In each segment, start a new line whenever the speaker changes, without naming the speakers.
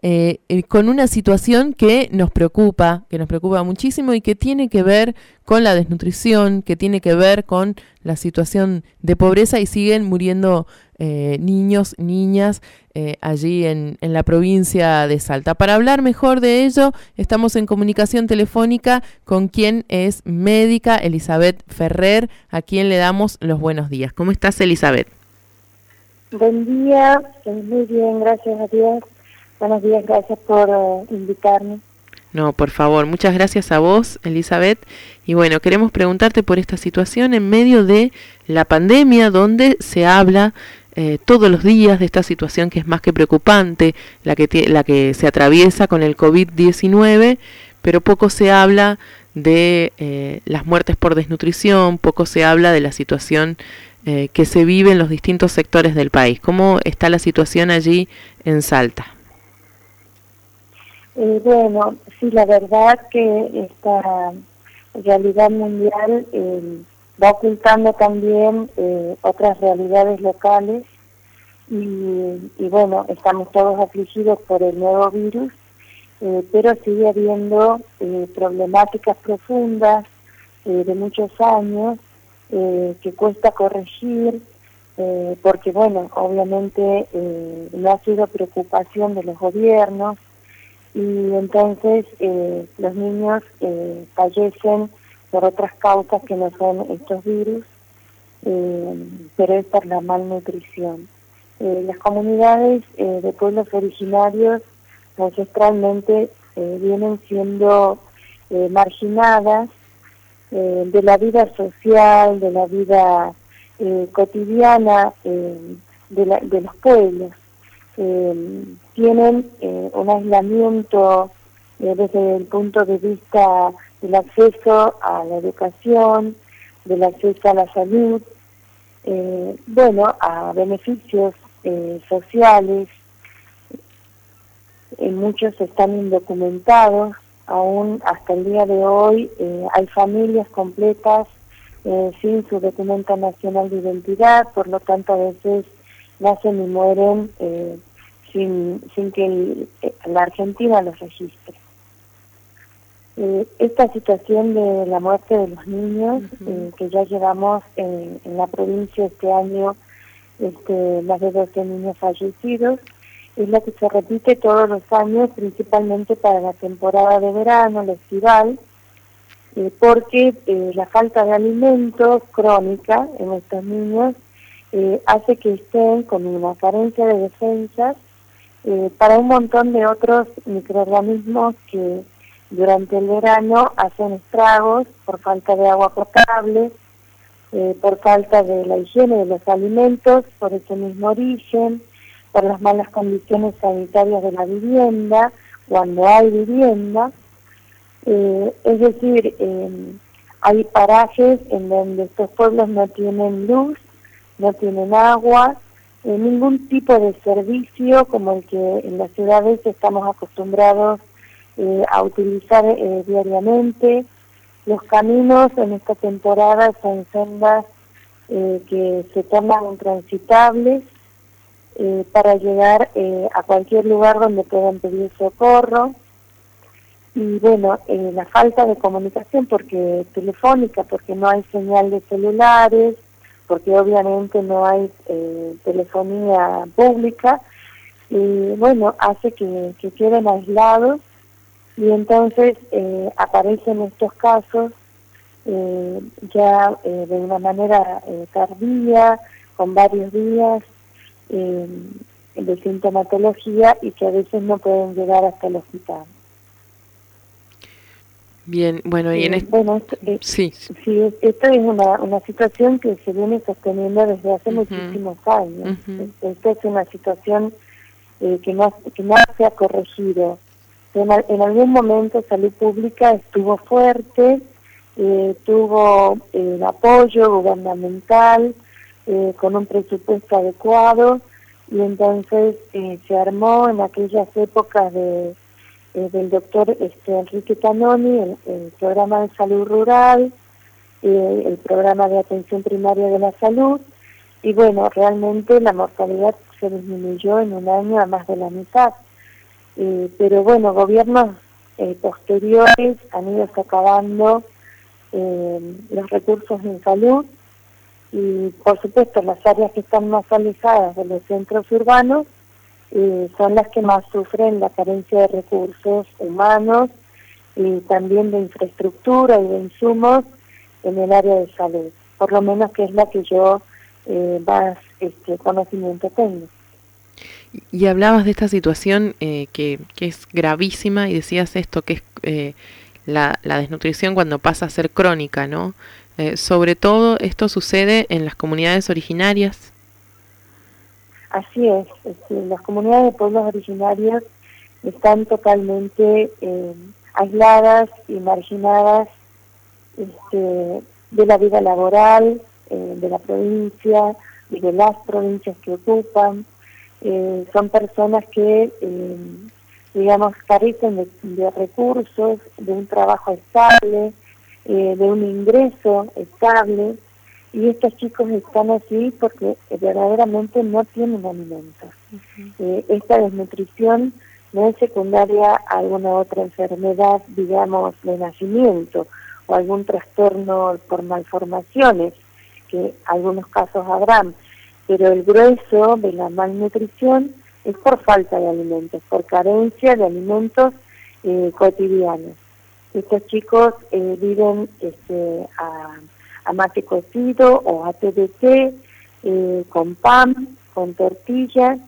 con una situación que nos preocupa muchísimo y que tiene que ver con la desnutrición, que tiene que ver con la situación de pobreza, y siguen muriendo niños, niñas allí en la provincia de Salta. Para hablar mejor de ello, estamos en comunicación telefónica con quien es médica, Elizabeth Ferrer, a quien le damos los buenos días. ¿Cómo estás, Elizabeth?
Buen día, muy bien, gracias a Dios. Buenos días, gracias por invitarme.
No, por favor, muchas gracias a vos, Elizabeth. Y bueno, queremos preguntarte por esta situación en medio de la pandemia, donde se habla todos los días de esta situación que es más que preocupante, la que se atraviesa con el COVID-19, pero poco se habla de las muertes por desnutrición, poco se habla de la situación que se vive en los distintos sectores del país. ¿Cómo está la situación allí en Salta?
Bueno, sí, la verdad que esta realidad mundial va ocultando también otras realidades locales y bueno, estamos todos afligidos por el nuevo virus, pero sigue habiendo problemáticas profundas de muchos años que cuesta corregir, porque bueno, obviamente no ha sido preocupación de los gobiernos, y entonces los niños fallecen por otras causas que no son estos virus, pero es por la malnutrición. Las comunidades de pueblos originarios ancestralmente vienen siendo marginadas de la vida social, de la vida cotidiana de los pueblos. Tienen un aislamiento desde el punto de vista del acceso a la educación, del acceso a la salud, a beneficios sociales. Muchos están indocumentados, aún hasta el día de hoy hay familias completas sin su documento nacional de identidad, por lo tanto a veces nacen y mueren sin que la Argentina los registre. Esta situación de la muerte de los niños, que ya llevamos en la provincia este año más de 12 niños fallecidos, es la que se repite todos los años, principalmente para la temporada de verano, la estival, porque la falta de alimentos crónica en estos niños hace que estén con una carencia de defensas para un montón de otros microorganismos que durante el verano hacen estragos por falta de agua potable, por falta de la higiene de los alimentos, por ese mismo origen, por las malas condiciones sanitarias de la vivienda, cuando hay vivienda. Es decir, hay parajes en donde estos pueblos no tienen luz, no tienen agua, ningún tipo de servicio como el que en las ciudades estamos acostumbrados a utilizar diariamente. Los caminos en esta temporada son sendas que se tornan intransitables para llegar a cualquier lugar donde puedan pedir socorro. Y bueno, la falta de comunicación telefónica, porque no hay señal de celulares, porque obviamente no hay telefonía pública, y bueno, hace que queden aislados, y entonces aparecen estos casos ya de una manera tardía, con varios días de sintomatología, y que a veces no pueden llegar hasta el hospital.
Bien, bueno, y
sí, esto es una situación que se viene sosteniendo desde hace muchísimos años. Esta es una situación que no se ha corregido. En algún momento Salud Pública estuvo fuerte, tuvo el apoyo gubernamental con un presupuesto adecuado, y entonces se armó en aquellas épocas del doctor Enrique Canoni, el programa de salud rural, el programa de atención primaria de la salud, y bueno, realmente la mortalidad se disminuyó en un año a más de la mitad. pero bueno, gobiernos posteriores han ido socavando los recursos en salud, y por supuesto las áreas que están más alejadas de los centros urbanos son las que más sufren la carencia de recursos humanos y también de infraestructura y de insumos en el área de salud, por lo menos que es la que yo más conocimiento tengo.
Y hablabas de esta situación que es gravísima, y decías esto, que es la desnutrición cuando pasa a ser crónica, ¿no? Sobre todo esto sucede en las comunidades originarias.
Así es, las comunidades de pueblos originarios están totalmente aisladas y marginadas de la vida laboral de la provincia y de las provincias que ocupan. Son personas que, digamos, carecen de recursos, de un trabajo estable, de un ingreso estable, y estos chicos están así porque verdaderamente no tienen alimentos. Esta desnutrición no es secundaria a alguna otra enfermedad, digamos, de nacimiento, o algún trastorno por malformaciones, que algunos casos habrán, pero el grueso de la malnutrición es por falta de alimentos, por carencia de alimentos cotidianos. Estos chicos viven a mate cocido o a TDT, con pan, con tortillas,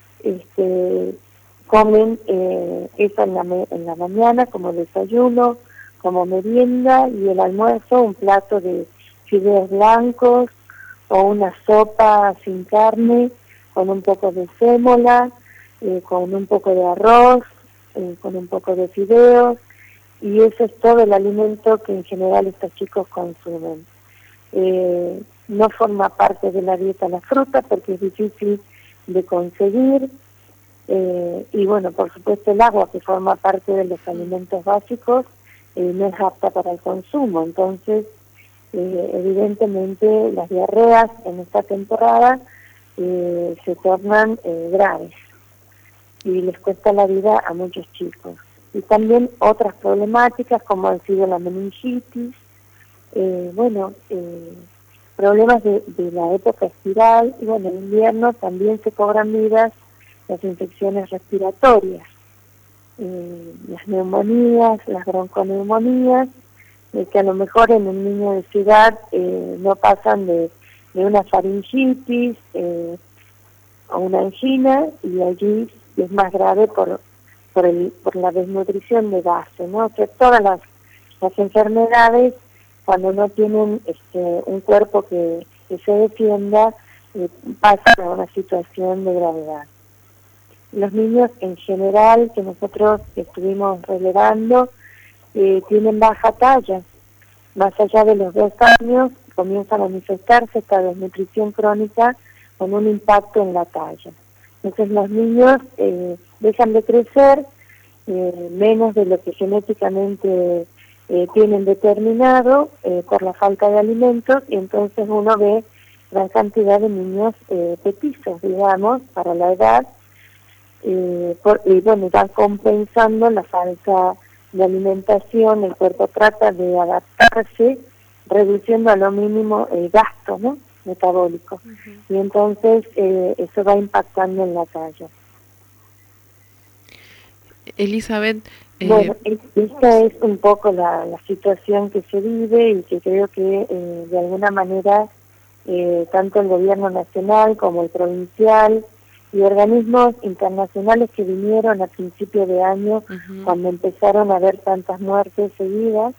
comen eso en la mañana como desayuno, como merienda, y el almuerzo un plato de fideos blancos o una sopa sin carne, con un poco de sémola, con un poco de arroz, con un poco de fideos, y eso es todo el alimento que en general estos chicos consumen. No forma parte de la dieta la fruta porque es difícil de conseguir, y bueno, por supuesto el agua, que forma parte de los alimentos básicos, no es apta para el consumo. Entonces evidentemente las diarreas en esta temporada se tornan graves y les cuesta la vida a muchos chicos. Y también otras problemáticas como ha sido la meningitis, problemas de la época estival, y bueno, en invierno también se cobran vidas las infecciones respiratorias, las neumonías, las bronconeumonías, que a lo mejor en un niño de ciudad no pasan de una faringitis o una angina, y allí es más grave por la desnutrición de base, ¿no? Que todas las enfermedades, cuando no tienen un cuerpo que se defienda, pasan a una situación de gravedad. Los niños en general que nosotros estuvimos relevando tienen baja talla. Más allá de los 2 años comienza a manifestarse esta desnutrición crónica con un impacto en la talla. Entonces los niños dejan de crecer menos de lo que genéticamente tienen determinado por la falta de alimentos, y entonces uno ve gran cantidad de niños petizos, digamos, para la edad, y bueno, van compensando la falta de alimentación. El cuerpo trata de adaptarse, reduciendo a lo mínimo el gasto, ¿no?, metabólico. Y entonces eso va impactando en la talla.
Elizabeth,
bueno, esta es un poco la situación que se vive, y que creo que de alguna manera tanto el gobierno nacional como el provincial y organismos internacionales que vinieron a principio de año, cuando empezaron a haber tantas muertes seguidas,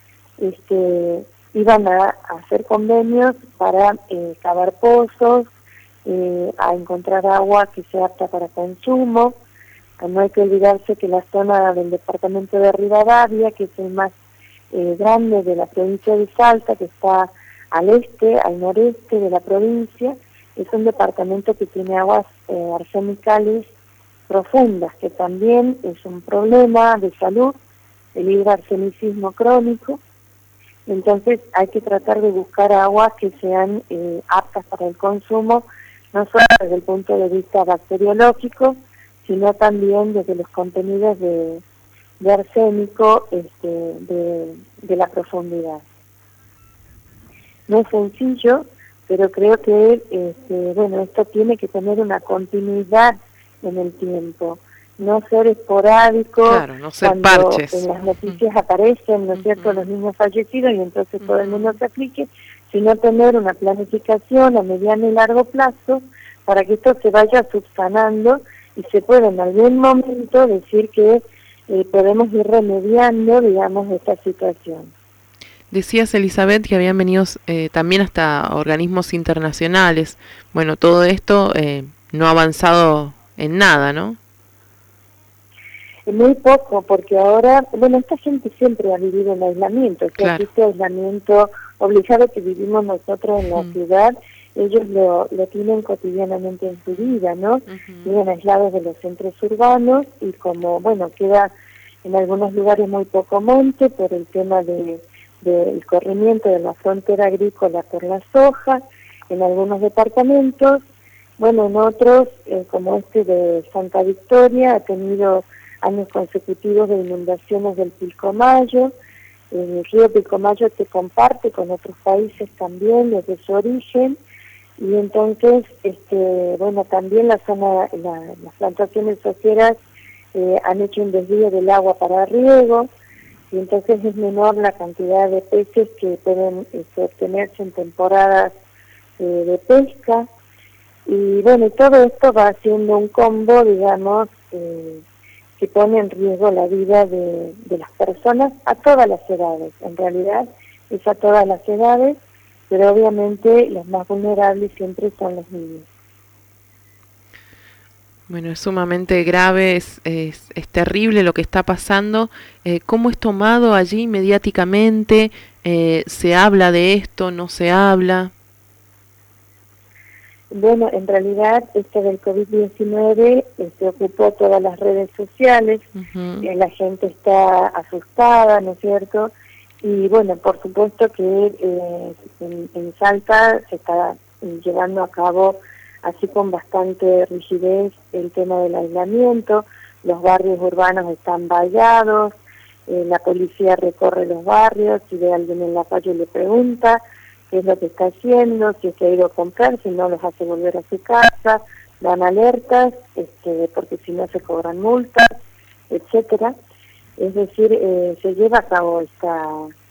iban a hacer convenios para cavar pozos, a encontrar agua que sea apta para consumo. No hay que olvidarse que la zona del departamento de Rivadavia, que es el más grande de la provincia de Salta, que está al este, al noreste de la provincia, es un departamento que tiene aguas arsenicales profundas, que también es un problema de salud, el hidroarsenicismo crónico. Entonces hay que tratar de buscar aguas que sean aptas para el consumo, no solo desde el punto de vista bacteriológico, sino también desde los contenidos de arsénico de la profundidad. No es sencillo, pero creo que esto tiene que tener una continuidad en el tiempo, no ser esporádico,
claro, no ser
cuando
parches.
En las noticias aparecen, ¿no es cierto?, los niños fallecidos y entonces todo el mundo se aplique, sino tener una planificación a mediano y largo plazo para que esto se vaya subsanando y se pueda en algún momento decir que podemos ir remediando, digamos, esta situación.
Decías, Elizabeth, que habían venido también hasta organismos internacionales. Bueno, todo esto no ha avanzado en nada, ¿no?
Muy poco, porque ahora, bueno, esta gente siempre ha vivido en aislamiento,
Claro.
Este aislamiento obligado que vivimos nosotros en la ciudad, ellos lo tienen cotidianamente en su vida, ¿no? Viven aislados de los centros urbanos y como, bueno, queda en algunos lugares muy poco monte por el tema del corrimiento de la frontera agrícola por la soja, en algunos departamentos, bueno, en otros, como este de Santa Victoria, ha tenido años consecutivos de inundaciones del Pilcomayo. El río Pilcomayo se comparte con otros países también desde su origen, y entonces, bueno, también las plantaciones sojeras han hecho un desvío del agua para riego, y entonces es menor la cantidad de peces que pueden obtenerse en temporadas de pesca. Y bueno, todo esto va haciendo un combo, digamos, que pone en riesgo la vida de las personas a todas las edades. En realidad es a todas las edades, pero obviamente los más vulnerables siempre son los niños.
Bueno, es sumamente grave, es terrible lo que está pasando. ¿Cómo es tomado allí mediáticamente? ¿Se habla de esto? ¿No se habla?
Bueno, en realidad esto del COVID-19 se ocupó todas las redes sociales, la gente está asustada, ¿no es cierto? Y bueno, por supuesto que en Salta se está llevando a cabo así con bastante rigidez el tema del aislamiento, los barrios urbanos están vallados, la policía recorre los barrios, si ve a alguien en la calle le pregunta qué es lo que está haciendo, si es que ha ido a comprar, si no los hace volver a su casa, dan alertas, porque si no se cobran multas, etcétera. Es decir, se lleva a cabo esta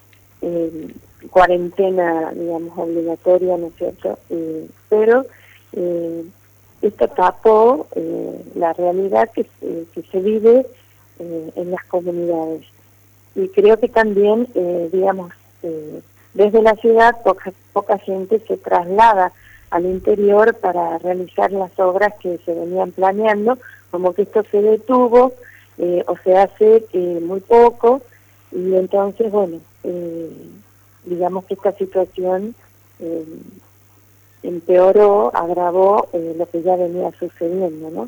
cuarentena, digamos, obligatoria, ¿no es cierto? Pero esto tapó la realidad que se vive en las comunidades. Y creo que también, digamos, desde la ciudad poca gente se traslada al interior para realizar las obras que se venían planeando, como que esto se detuvo o se hace muy poco, y entonces, bueno, digamos que esta situación empeoró, agravó lo que ya venía sucediendo, ¿no?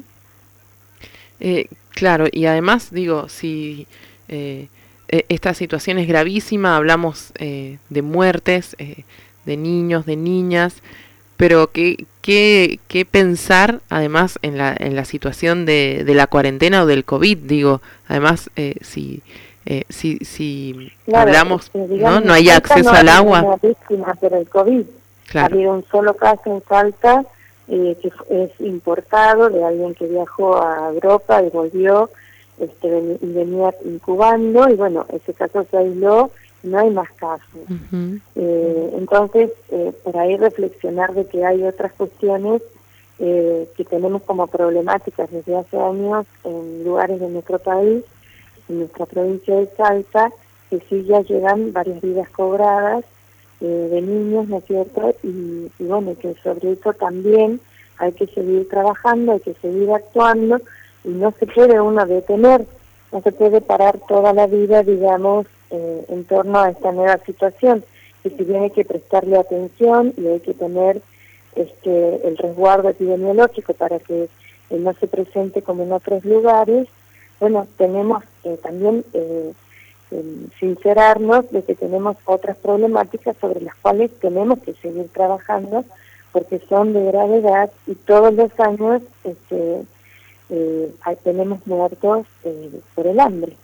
Claro, y además, digo, si esta situación es gravísima, hablamos de muertes, de niños, de niñas, pero ¿qué pensar además en la situación de la cuarentena o del COVID? Digo, además, si claro, hablamos, digamos, ¿no hay acceso al agua?
Una víctima por el COVID. Claro. Ha habido un solo caso en Salta que es importado de alguien que viajó a Europa y volvió y venía incubando, y bueno, ese caso se aisló, no hay más casos. Entonces, por ahí reflexionar de que hay otras cuestiones que tenemos como problemáticas desde hace años en lugares de nuestro país, en nuestra provincia de Salta, que sí ya llegan varias vidas cobradas de niños, ¿no es cierto? Y bueno, que sobre eso también hay que seguir trabajando, hay que seguir actuando, y no se puede uno detener, no se puede parar toda la vida, digamos, en torno a esta nueva situación, y si bien hay que prestarle atención y hay que tener el resguardo epidemiológico para que no se presente como en otros lugares, bueno, tenemos también sincerarnos de que tenemos otras problemáticas sobre las cuales tenemos que seguir trabajando, porque son de gravedad y todos los años tenemos muertos por el hambre.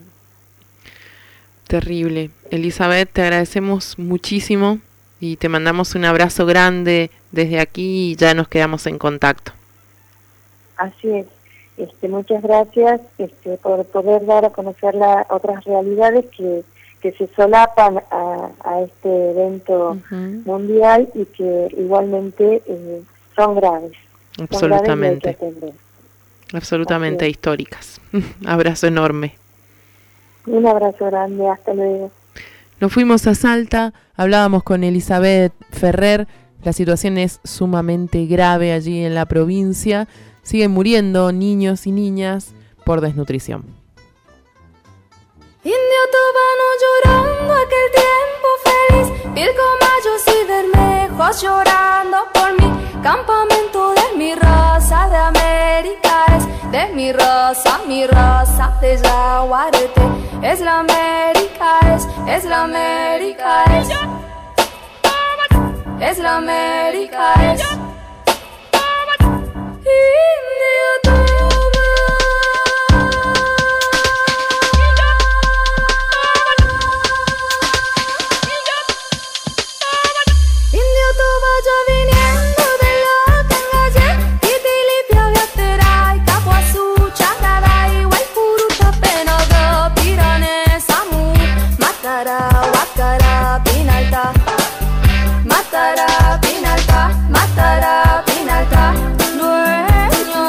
Terrible. Elizabeth, te agradecemos muchísimo y te mandamos un abrazo grande desde aquí y ya nos quedamos en contacto.
Así es. Muchas gracias por poder dar a conocer otras realidades que se solapan a este evento mundial y que igualmente son graves.
Absolutamente. Absolutamente históricas. Abrazo enorme.
Un abrazo grande, hasta luego.
Nos fuimos a Salta, hablábamos con Elizabeth Ferrer. La situación es sumamente grave allí en la provincia. Siguen muriendo niños y niñas por desnutrición.
Indio tobano llorando aquel tiempo feliz, Virgo, Mayos y Bermejos llorando por mí. Campamento de mi raza de América es, de mi raza de Yaguareté. Es la América es la América es la América es. Indio vaya viniendo de la Cangaye, Titilipia, Viateray, Capuazú, Chagaray, Guaypuru, Tapenaga, Pirane, Samu, Matara, Huacara, Pinalta, Matara, Pinalta, Matara, Pinalta, Dueño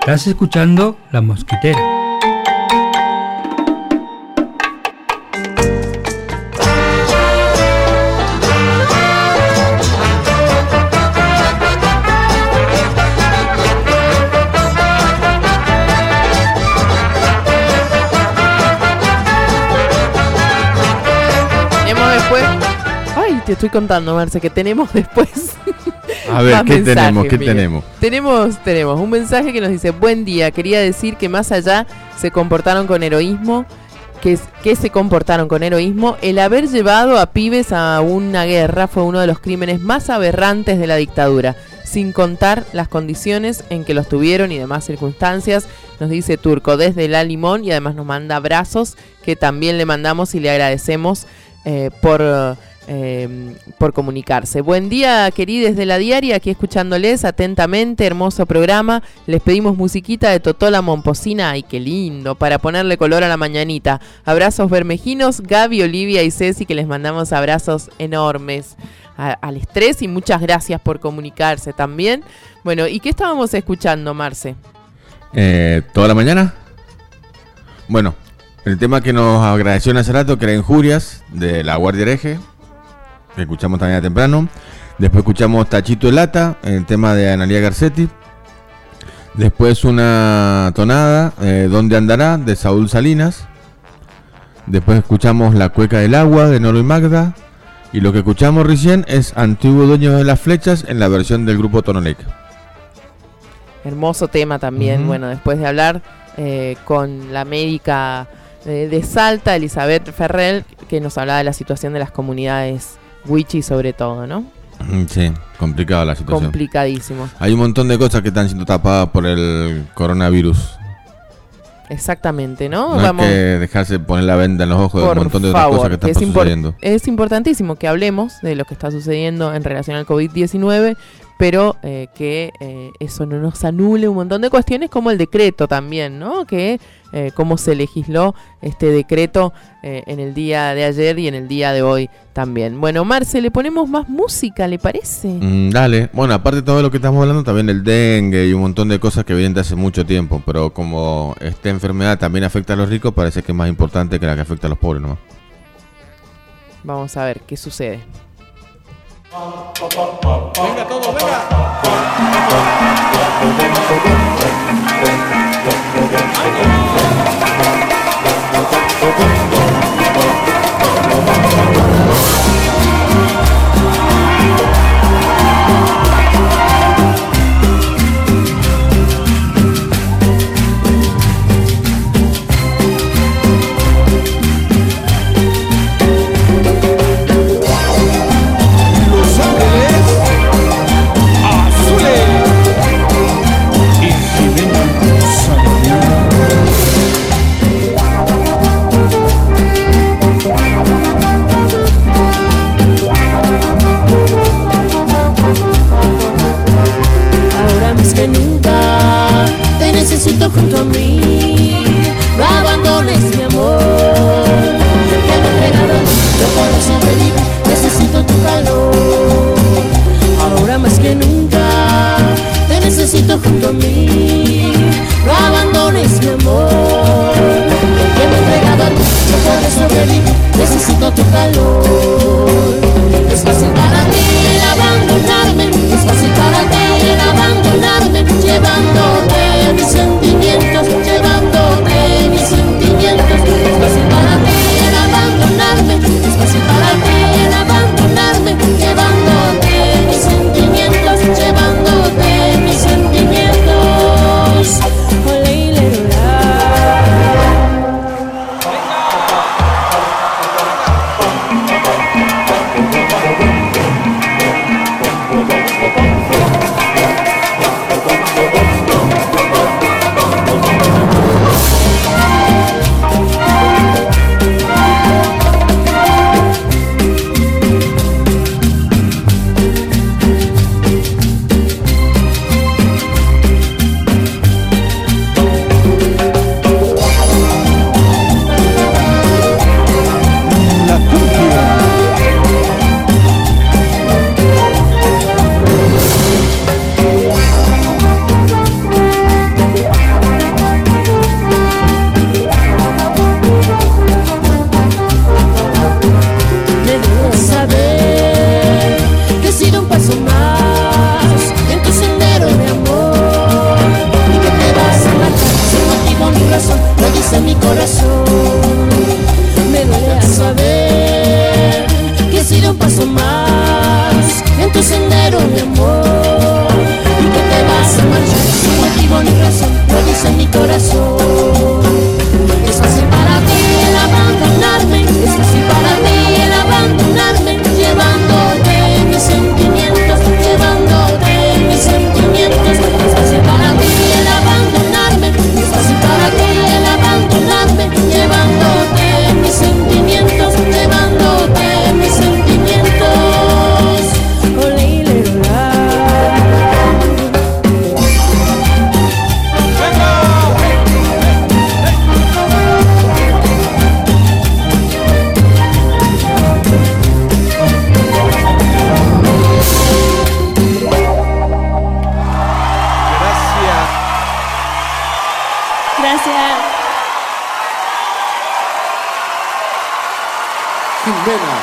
Estás escuchando La Mosquitera.
Te estoy contando, Marce, que tenemos después.
A ver, ¿qué tenemos? ¿Qué tenemos?
Tenemos un mensaje que nos dice: buen día, quería decir que más allá se comportaron con heroísmo, que se comportaron con heroísmo, el haber llevado a pibes a una guerra fue uno de los crímenes más aberrantes de la dictadura, sin contar las condiciones en que los tuvieron y demás circunstancias, nos dice Turco desde La Limón, y además nos manda abrazos que también le mandamos y le agradecemos por comunicarse. Buen día, queridos de la diaria, aquí escuchándoles atentamente, hermoso programa. Les pedimos musiquita de Totó la Momposina, ay qué lindo, para ponerle color a la mañanita. Abrazos bermejinos, Gaby, Olivia y Ceci, que les mandamos abrazos enormes al estrés, y muchas gracias por comunicarse también. Bueno, ¿y qué estábamos escuchando, Marce?
¿Toda la mañana? Bueno, el tema que nos agradeció hace rato, que era Injurias, de La Guardia Hereje, que escuchamos también temprano. Después escuchamos Tachito de Lata, el tema de Analía Garcetti. Después una tonada, ¿Dónde andará?, de Saúl Salinas. Después escuchamos La Cueca del Agua, de Nolo y Magda. Y lo que escuchamos recién es Antiguo Dueño de las Flechas, en la versión del grupo Tonolec.
Hermoso tema también. Bueno, después de hablar con la médica de Salta, Elizabeth Ferrell, que nos hablaba de la situación de las comunidades wichí sobre todo, ¿no?
Sí, complicada la situación.
Complicadísimo.
Hay un montón de cosas que están siendo tapadas por el coronavirus.
Exactamente, ¿no?
No hay que dejarse poner la venda en los ojos de un montón de otras cosas que están sucediendo.
Es importantísimo que hablemos de lo que está sucediendo en relación al COVID-19, pero que eso no nos anule un montón de cuestiones, como el decreto también, ¿no? Que cómo se legisló este decreto en el día de ayer y en el día de hoy también. Bueno, Marce, le ponemos más música, ¿le parece?
Dale. Bueno, aparte de todo lo que estamos hablando, también el dengue y un montón de cosas que vienen de hace mucho tiempo, pero como esta enfermedad también afecta a los ricos, parece que es más importante que la que afecta a los pobres, ¿no?
Vamos a ver qué sucede.
Venga todo, venga.
Jimena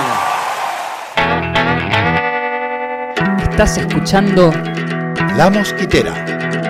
Sariñana.
Estás escuchando
La Mosquitera.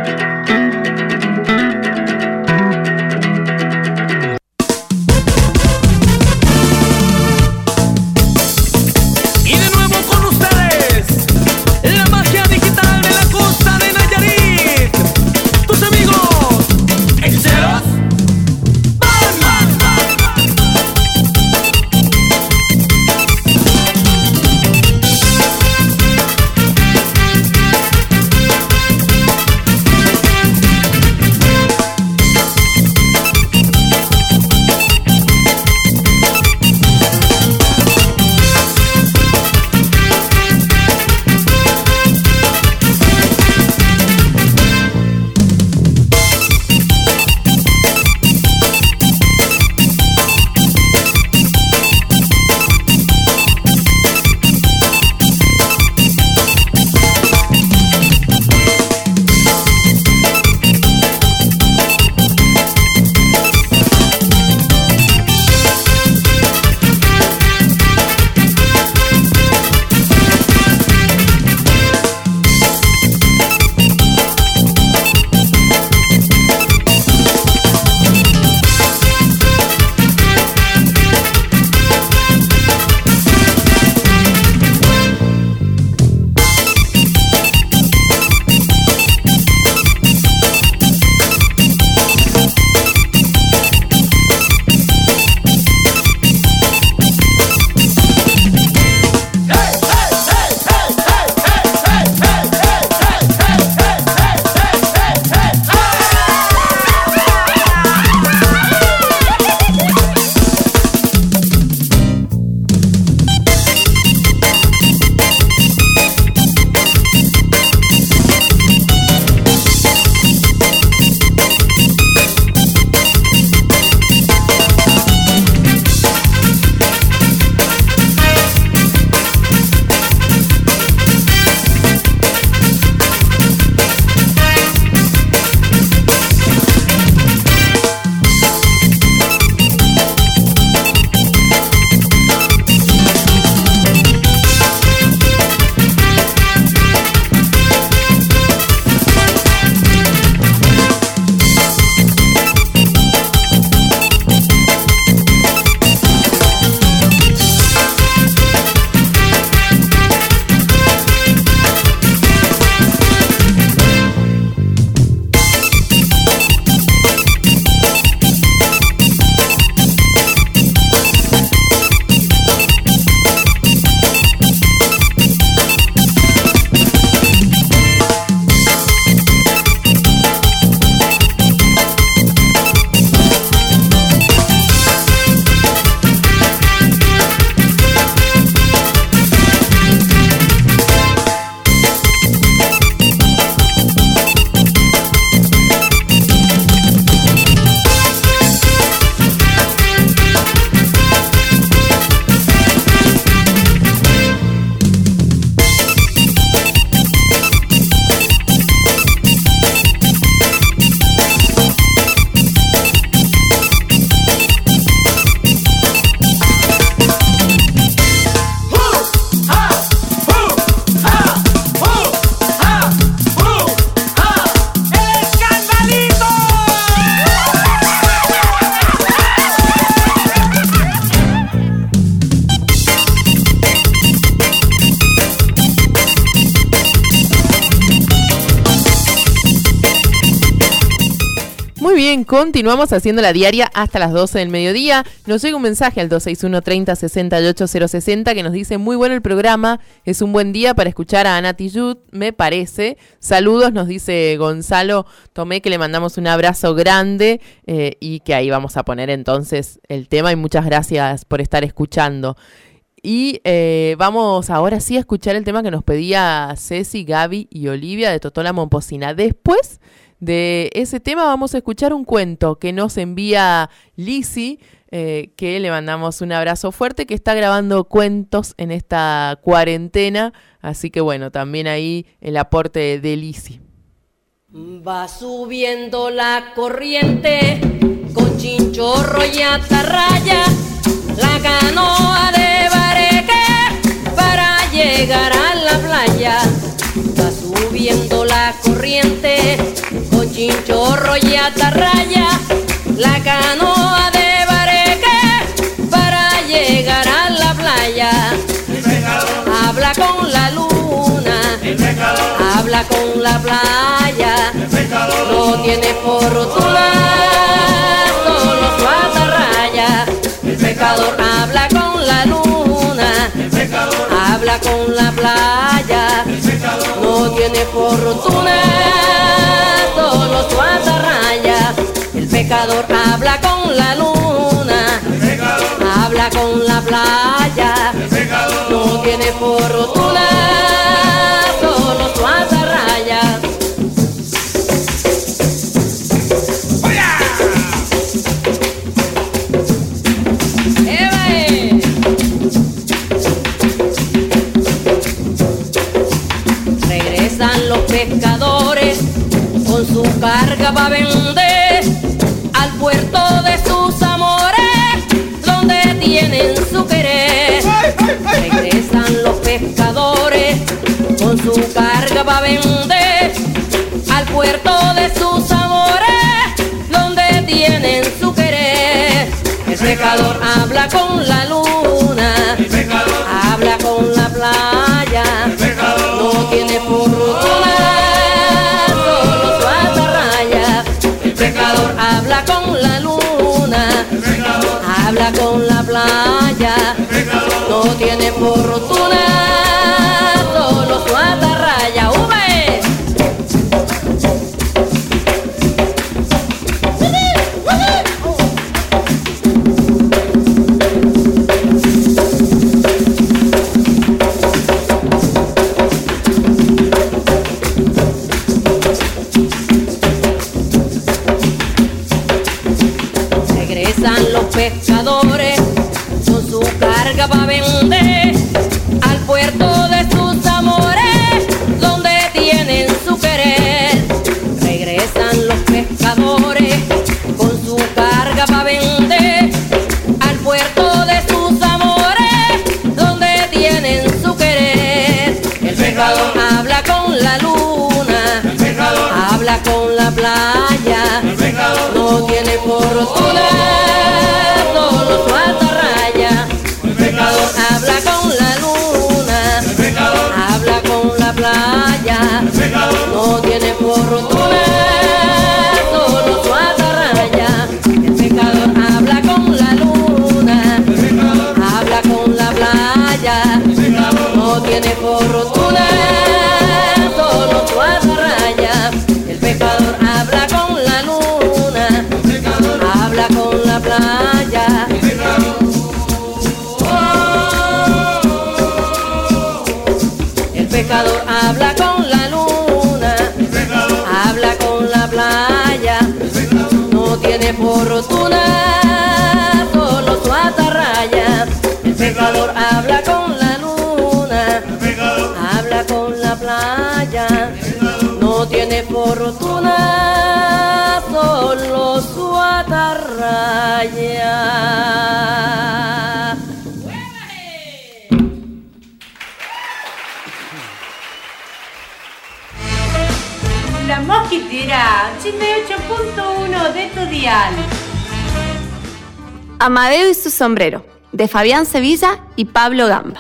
Muy bien, continuamos haciendo la diaria hasta las 12 del mediodía. Nos llega un mensaje al 261-30-68060 que nos dice: muy bueno el programa, es un buen día para escuchar a Ana Tijoux, me parece. Saludos, nos dice Gonzalo Tomé, que le mandamos un abrazo grande y que ahí vamos a poner entonces el tema, y muchas gracias por estar escuchando. Y vamos ahora sí a escuchar el tema que nos pedía Ceci, Gaby y Olivia de Totó la Momposina. Después de ese tema vamos a escuchar un cuento que nos envía Lizzy, que le mandamos un abrazo fuerte, que está grabando cuentos en esta cuarentena. Así que bueno, también ahí el aporte de Lizzy.
Va subiendo la corriente con chinchorro y atarraya, la canoa habla con la playa, no tiene fortuna, solo su atarraya. El pecador habla con la luna, habla con la playa, no tiene fortuna, solo su atarraya. El pecador habla con la luna, habla con la playa, no tiene fortuna, solo su atarraya. Regresan los pescadores con su carga para vender al puerto de sus amores, donde tienen su querer. Regresan los pescadores con su carga para vender al puerto de sus amores, donde tienen su querer. El pecador habla con la luna, habla con la playa, no tiene fortuna, solo su atarraya. El pecador habla con la luna, habla con la playa, no tiene fortuna, solo su atarraya. Regresan los pescadores con su carga para vender al puerto de sus amores, donde tienen su querer. Regresan los pescadores con su carga para vender al puerto de sus amores, donde tienen su querer. El pecador habla con la luna, habla con la playa, no tiene fortuna, solo su atarraya. El pecador habla con la luna, habla con la playa, no tiene fortuna, solo su atarraya. El pecador habla con la luna, habla con la playa, no tiene fortuna, solo su atarraya. El pecador habla con la luna, habla con la playa. El pecador habla con la luna, habla con la playa, no tiene fortuna, solo su atarraya. El pecador habla con la luna, habla con la playa, no tiene fortuna, solo su atarraya.
La Mosquitera, 88.1 de tu dial.
Amadeo y su sombrero, de Fabián Sevilla y Pablo Gamba.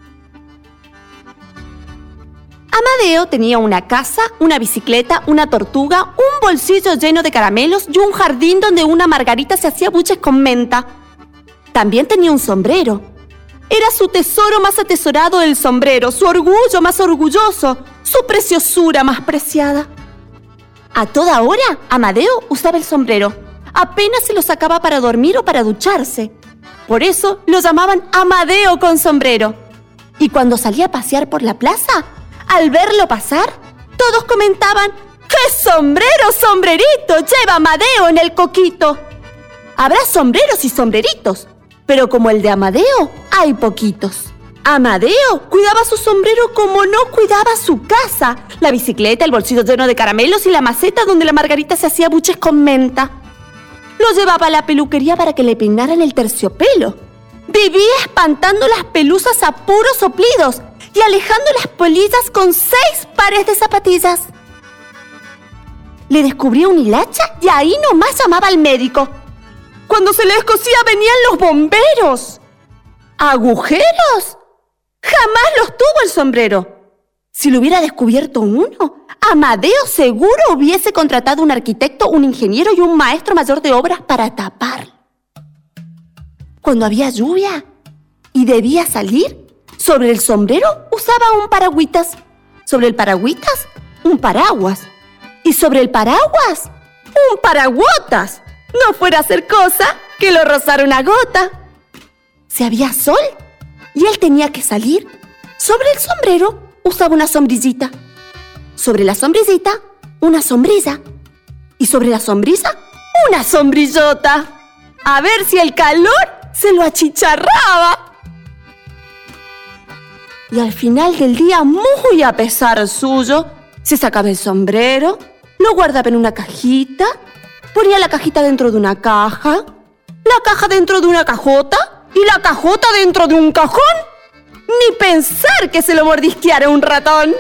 Amadeo tenía una casa, una bicicleta, una tortuga, un bolsillo lleno de caramelos y un jardín donde una margarita se hacía buches con menta. También tenía un sombrero. Era su tesoro más atesorado el sombrero, su orgullo más orgulloso, su preciosura más preciada. A toda hora, Amadeo usaba el sombrero. Apenas se lo sacaba para dormir o para ducharse. Por eso lo llamaban Amadeo con sombrero. Y cuando salía a pasear por la plaza, al verlo pasar, todos comentaban: ¡qué sombrero, sombrerito lleva Amadeo en el coquito! Habrá sombreros y sombreritos, pero como el de Amadeo, hay poquitos. Amadeo cuidaba su sombrero como no cuidaba su casa, la bicicleta, el bolsillo lleno de caramelos y la maceta donde la margarita se hacía buches con menta. Lo llevaba a la peluquería para que le peinaran el terciopelo. Vivía espantando las pelusas a puros soplidos y alejando las polillas con 6 pares de zapatillas. Le descubría un hilacha y ahí nomás llamaba al médico. Cuando se le descosía venían los bomberos. ¿Agujeros? Jamás los tuvo el sombrero. Si lo hubiera descubierto uno, Amadeo seguro hubiese contratado un arquitecto, un ingeniero y un maestro mayor de obras para taparlo. Cuando había lluvia y debía salir, sobre el sombrero usaba un paragüitas. Sobre el paragüitas, un paraguas. Y sobre el paraguas, un paraguotas. No fuera a ser cosa que lo rozara una gota. Si había sol y él tenía que salir, sobre el sombrero usaba una sombrillita. Sobre la sombrillita, una sombrilla. Y sobre la sombrilla, una sombrillota. A ver si el calor se lo achicharraba. Y al final del día, muy a pesar suyo, se sacaba el sombrero, lo guardaba en una cajita, ponía la cajita dentro de una caja, la caja dentro de una cajota y la cajota dentro de un cajón. Ni pensar que se lo mordisqueara un ratón.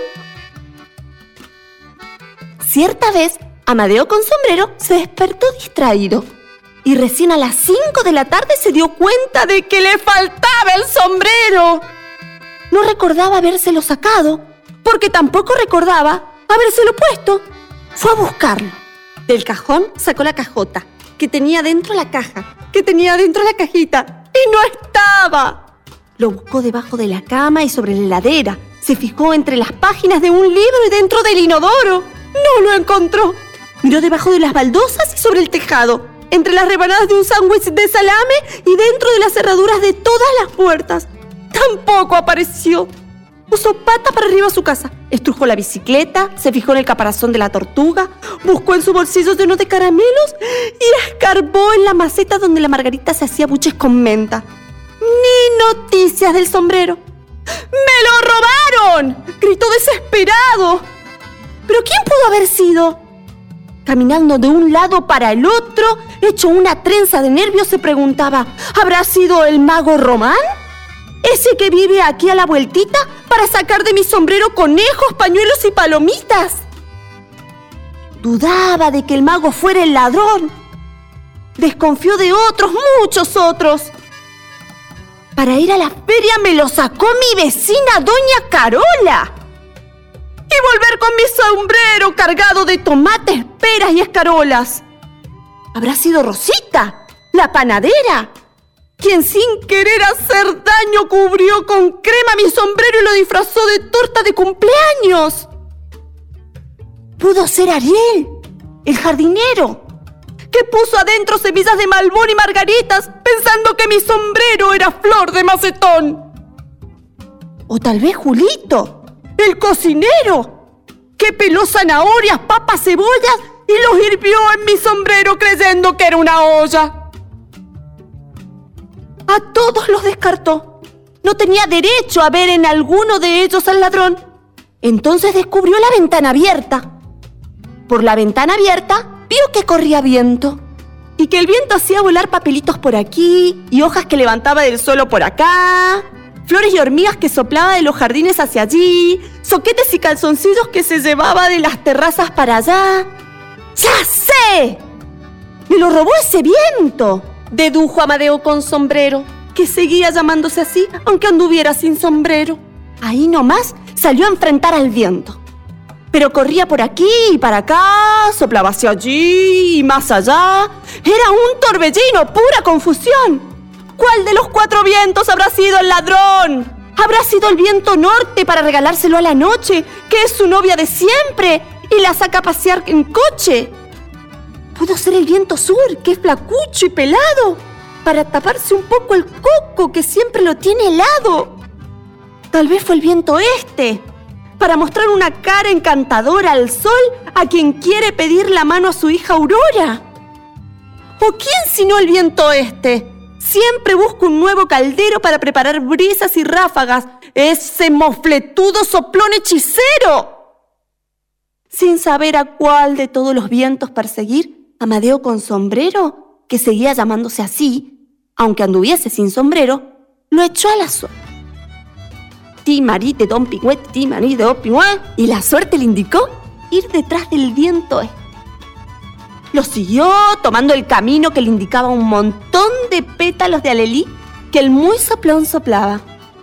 Cierta vez, Amadeo con sombrero se despertó distraído y recién a las 5 de la tarde se dio cuenta de que le faltaba el sombrero. No recordaba habérselo sacado, porque tampoco recordaba habérselo puesto. Fue a buscarlo. Del cajón sacó la cajota, que tenía dentro la caja, que tenía dentro la cajita, y no estaba. Lo buscó debajo de la cama y sobre la heladera. Se fijó entre las páginas de un libro y dentro del inodoro. No lo encontró. Miró debajo de las baldosas y sobre el tejado, entre las rebanadas de un sándwich de salame y dentro de las cerraduras de todas las puertas. Tampoco apareció. Puso pata para arriba a su casa, estrujó la bicicleta, se fijó en el caparazón de la tortuga, buscó en su bolsillo lleno de caramelos y escarbó en la maceta donde la margarita se hacía buches con menta. Ni noticias del sombrero. ¡Me lo robaron!, gritó desesperado. ¿Pero quién pudo haber sido? Caminando de un lado para el otro, hecho una trenza de nervios, se preguntaba: ¿habrá sido el mago Román? ¿Ese que vive aquí a la vueltita para sacar de mi sombrero conejos, pañuelos y palomitas? Dudaba de que el mago fuera el ladrón. Desconfió de otros, muchos otros. Para ir a la feria me lo sacó mi vecina Doña Carola. Y volver con mi sombrero cargado de tomates, peras y escarolas. ¿Habrá sido Rosita, la panadera, quien sin querer hacer daño cubrió con crema mi sombrero y lo disfrazó de torta de cumpleaños? Pudo ser Ariel, el jardinero, que puso adentro semillas de malbón y margaritas pensando que mi sombrero era flor de macetón. O tal vez Julito, el cocinero, que peló zanahorias, papas, cebollas y los hirvió en mi sombrero creyendo que era una olla. A todos los descartó. No tenía derecho a ver en alguno de ellos al ladrón. Entonces descubrió la ventana abierta. Por la ventana abierta vio que corría viento y que el viento hacía volar papelitos por aquí y hojas que levantaba del suelo por acá, flores y hormigas que soplaba de los jardines hacia allí, soquetes y calzoncillos que se llevaba de las terrazas para allá. ¡Ya sé! ¡Me lo robó ese viento!, dedujo Amadeo con sombrero, que seguía llamándose así aunque anduviera sin sombrero. Ahí nomás salió a enfrentar al viento. Pero corría por aquí y para acá, soplaba hacia allí y más allá. Era un torbellino, pura confusión. ¿Cuál de los 4 vientos habrá sido el ladrón? ¿Habrá sido el viento norte para regalárselo a la noche, que es su novia de siempre y la saca a pasear en coche? ¿Pudo ser el viento sur, que es flacucho y pelado, para taparse un poco el coco, que siempre lo tiene helado? Tal vez fue el viento este, para mostrar una cara encantadora al sol a quien quiere pedir la mano a su hija Aurora. ¿O quién sino el viento este? Siempre busca un nuevo caldero para preparar brisas y ráfagas. ¡Ese mofletudo soplón hechicero! Sin saber a cuál de todos los vientos perseguir, Amadeo con sombrero, que seguía llamándose así, aunque anduviese sin sombrero, lo echó a la suerte. Timarí de Don Pigüet, timarí de Don Pigüet, y la suerte le indicó ir detrás del viento este. Lo siguió tomando el camino que le indicaba un montón de pétalos de alelí que el muy soplón soplaba.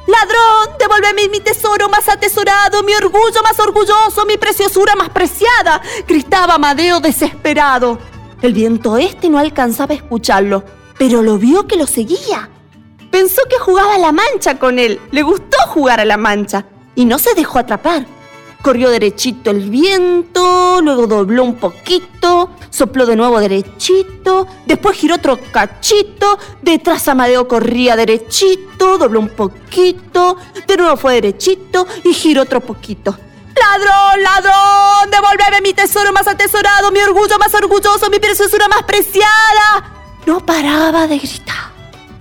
¡Ladrón! ¡Devuélveme mi tesoro más atesorado, mi orgullo más orgulloso, mi preciosura más preciada! Gritaba Amadeo desesperado. El viento no alcanzaba a escucharlo, pero lo vio que lo seguía. Pensó que jugaba a la mancha con él. Le gustó jugar a la mancha y no se dejó atrapar. Corrió derechito el viento, luego dobló un poquito, sopló de nuevo derechito, después giró otro cachito, detrás Amadeo corría derechito, dobló un poquito, de nuevo fue derechito y giró otro poquito. ¡Ladrón, ladrón! ¡Devuélveme mi tesoro más atesorado, mi orgullo más orgulloso, mi preciosura más preciada! No paraba de gritar.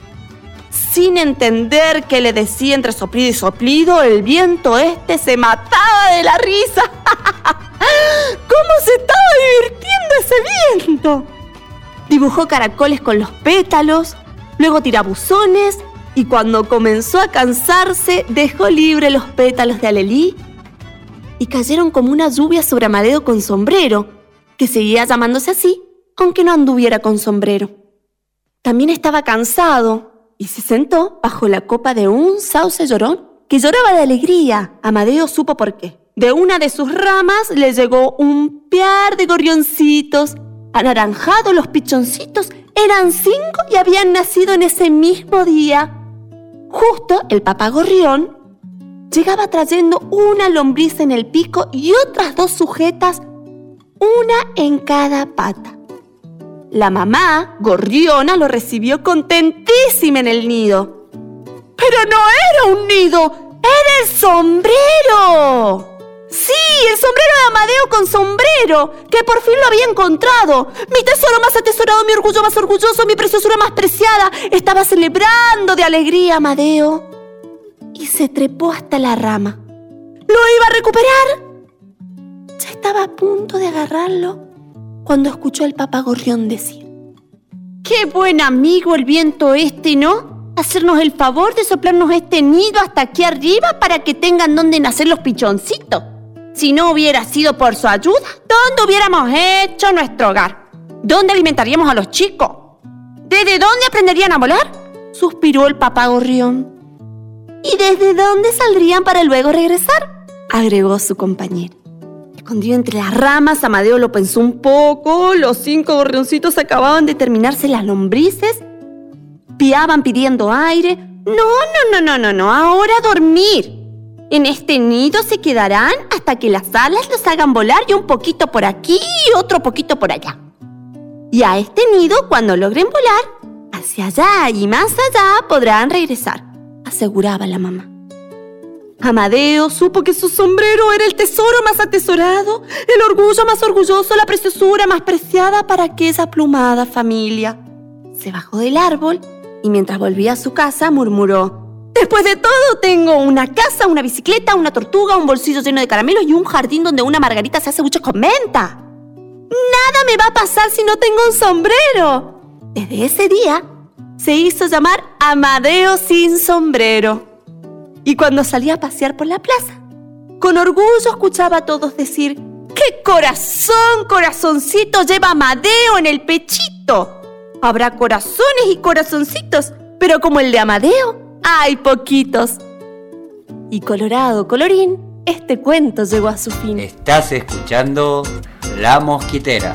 Sin entender qué le decía entre soplido y soplido, el viento se mataba de la risa. ¿Cómo se estaba divirtiendo ese viento? Dibujó caracoles con los pétalos, luego tirabuzones, y cuando comenzó a cansarse, dejó libre los pétalos de alelí y cayeron como una lluvia sobre Amadeo con sombrero, que seguía llamándose así, aunque no anduviera con sombrero. También estaba cansado y se sentó bajo la copa de un sauce llorón que lloraba de alegría. Amadeo supo por qué. De una de sus ramas le llegó un piar de gorrioncitos. Anaranjados los pichoncitos, eran 5 y habían nacido en ese mismo día. Justo el papá gorrión llegaba trayendo una lombriz en el pico y otras 2 sujetas, una en cada pata. La mamá gorriona lo recibió contentísima en el nido. ¡Pero no era un nido! ¡Era el sombrero! ¡Sí! ¡El sombrero de Amadeo con sombrero! ¡Que por fin lo había encontrado! ¡Mi tesoro más atesorado, mi orgullo más orgulloso, mi preciosura más preciada! Estaba celebrando de alegría Amadeo y se trepó hasta la rama. ¿Lo iba a recuperar? Ya estaba a punto de agarrarlo cuando escuchó al papá gorrión decir: ¡qué buen amigo el viento ¿no? Hacernos el favor de soplarnos este nido hasta aquí arriba para que tengan donde nacer los pichoncitos. Si no hubiera sido por su ayuda, ¿dónde hubiéramos hecho nuestro hogar? ¿Dónde alimentaríamos a los chicos? ¿Desde dónde aprenderían a volar?, suspiró el papá gorrión. ¿Y desde dónde saldrían para luego regresar?, agregó su compañero. Escondido entre las ramas, Amadeo lo pensó un poco. Los 5 gorrioncitos acababan de terminarse las lombrices. Piaban pidiendo aire. No, ahora a dormir. En este nido se quedarán hasta que las alas los hagan volar, y un poquito por aquí y otro poquito por allá. Y a este nido, cuando logren volar, hacia allá y más allá podrán regresar, aseguraba la mamá. Amadeo supo que su sombrero era el tesoro más atesorado, el orgullo más orgulloso, la preciosura más preciada para aquella plumada familia. Se bajó del árbol y mientras volvía a su casa murmuró: después de todo tengo una casa, una bicicleta, una tortuga, un bolsillo lleno de caramelos y un jardín donde una margarita se hace buches con menta. Nada me va a pasar si no tengo un sombrero. Desde ese día se hizo llamar Amadeo sin sombrero. Y cuando salía a pasear por la plaza, con orgullo escuchaba a todos decir: ¡qué corazón, corazoncito lleva Amadeo en el pechito! Habrá corazones y corazoncitos, pero como el de Amadeo, hay poquitos. Y colorado, colorín, este cuento llegó a su fin.
Estás escuchando La Mosquitera.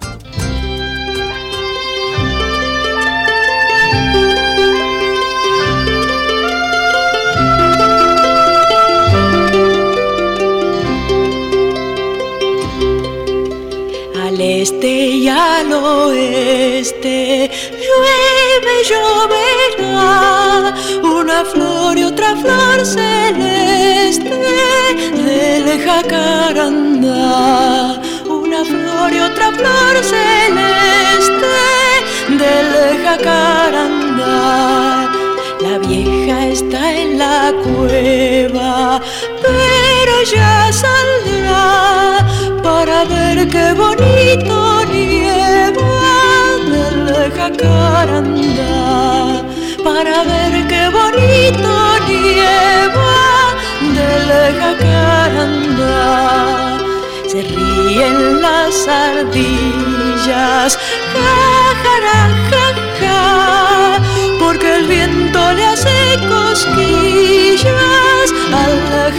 Al este y al oeste llueve, lloverá, una flor y otra flor celeste del jacarandá, una flor y otra flor celeste del jacarandá. La vieja está en la cueva, pero ya saldrá para ver qué bonito nieva del jacarandá, para ver qué bonito nieva del jacarandá. Se ríen las ardillas, jajará, porque el viento le hace cosquillas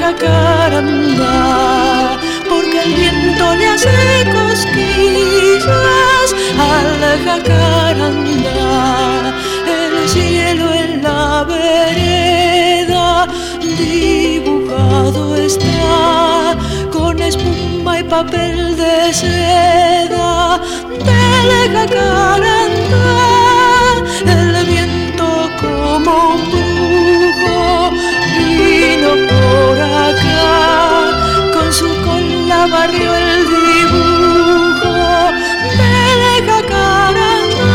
jacaranda, porque el viento le hace cosquillas al jacaranda. El cielo en la vereda dibujado está con espuma y papel de seda del jacaranda. El viento como un brujo vino por acá, con su cola barrió el dibujo del jacaranda.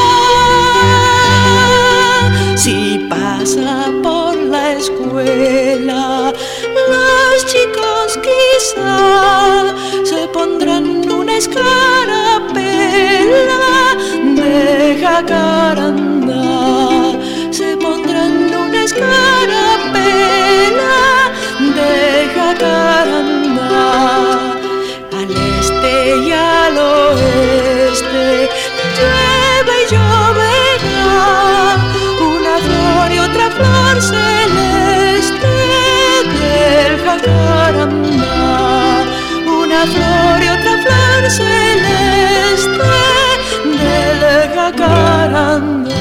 Si pasa por la escuela, los chicos quizá se pondrán una escarapela de jacaranda, se pondrán una escarapela de jacaranda. Al este y al oeste llueve y lloverá, una flor y otra flor celeste del jacaranda, una flor y otra flor celeste del jacaranda.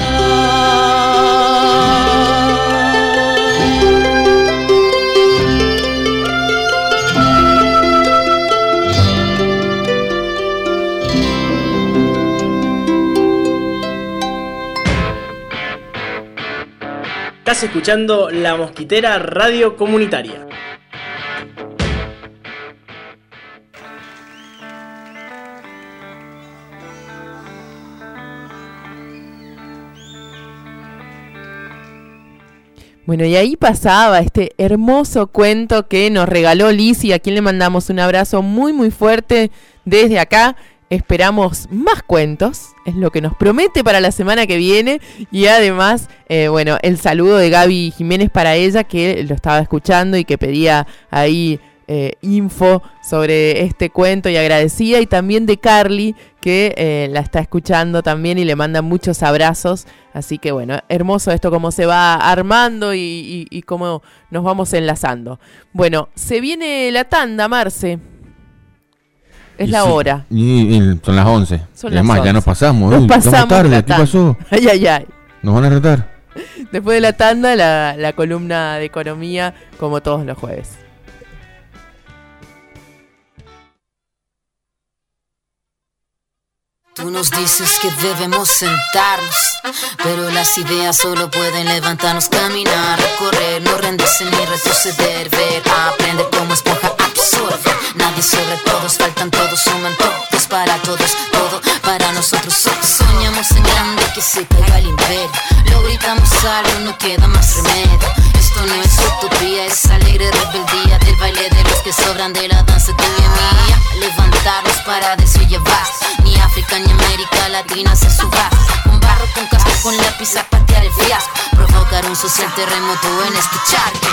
Estás escuchando La Mosquitera Radio Comunitaria.
Bueno, y ahí pasaba este hermoso cuento que nos regaló Lizzy, a quien le mandamos un abrazo muy muy fuerte desde acá. Esperamos más cuentos, es lo que nos promete para la semana que viene. Y además, bueno, el saludo de Gaby Jiménez para ella, que lo estaba escuchando y que pedía ahí info sobre este cuento y agradecida. Y también de Carly, que la está escuchando también y le manda muchos abrazos. Así que bueno, hermoso esto, cómo se va armando y cómo nos vamos enlazando. Bueno, se viene la tanda, Marce. Es la hora.
Y son las 11.
Son
las 11. Ya nos pasamos.
Estamos
tarde. ¿Qué pasó?
Ay, ay, ay.
Nos van a retar.
Después de la tanda, la columna de economía, como todos los jueves.
Tú nos dices que debemos sentarnos, pero las ideas solo pueden levantarnos, caminar, recorrer, no rendirse ni retroceder, ver, aprender como esponja, absorber. Nadie sobre todos, faltan todos, suman todos para todos, todo para nosotros. Soñamos en grande que se caiga el imperio, lo gritamos algo, no queda más remedio. Esto no es utopía, es alegre rebeldía del baile de los que sobran de la danza tuya y mía. Levantarnos para decir ya basta, ni África ni América Latina se suba. Con barro, con casco, con lápiz a patear el fiasco, provocar un social terremoto en este charco.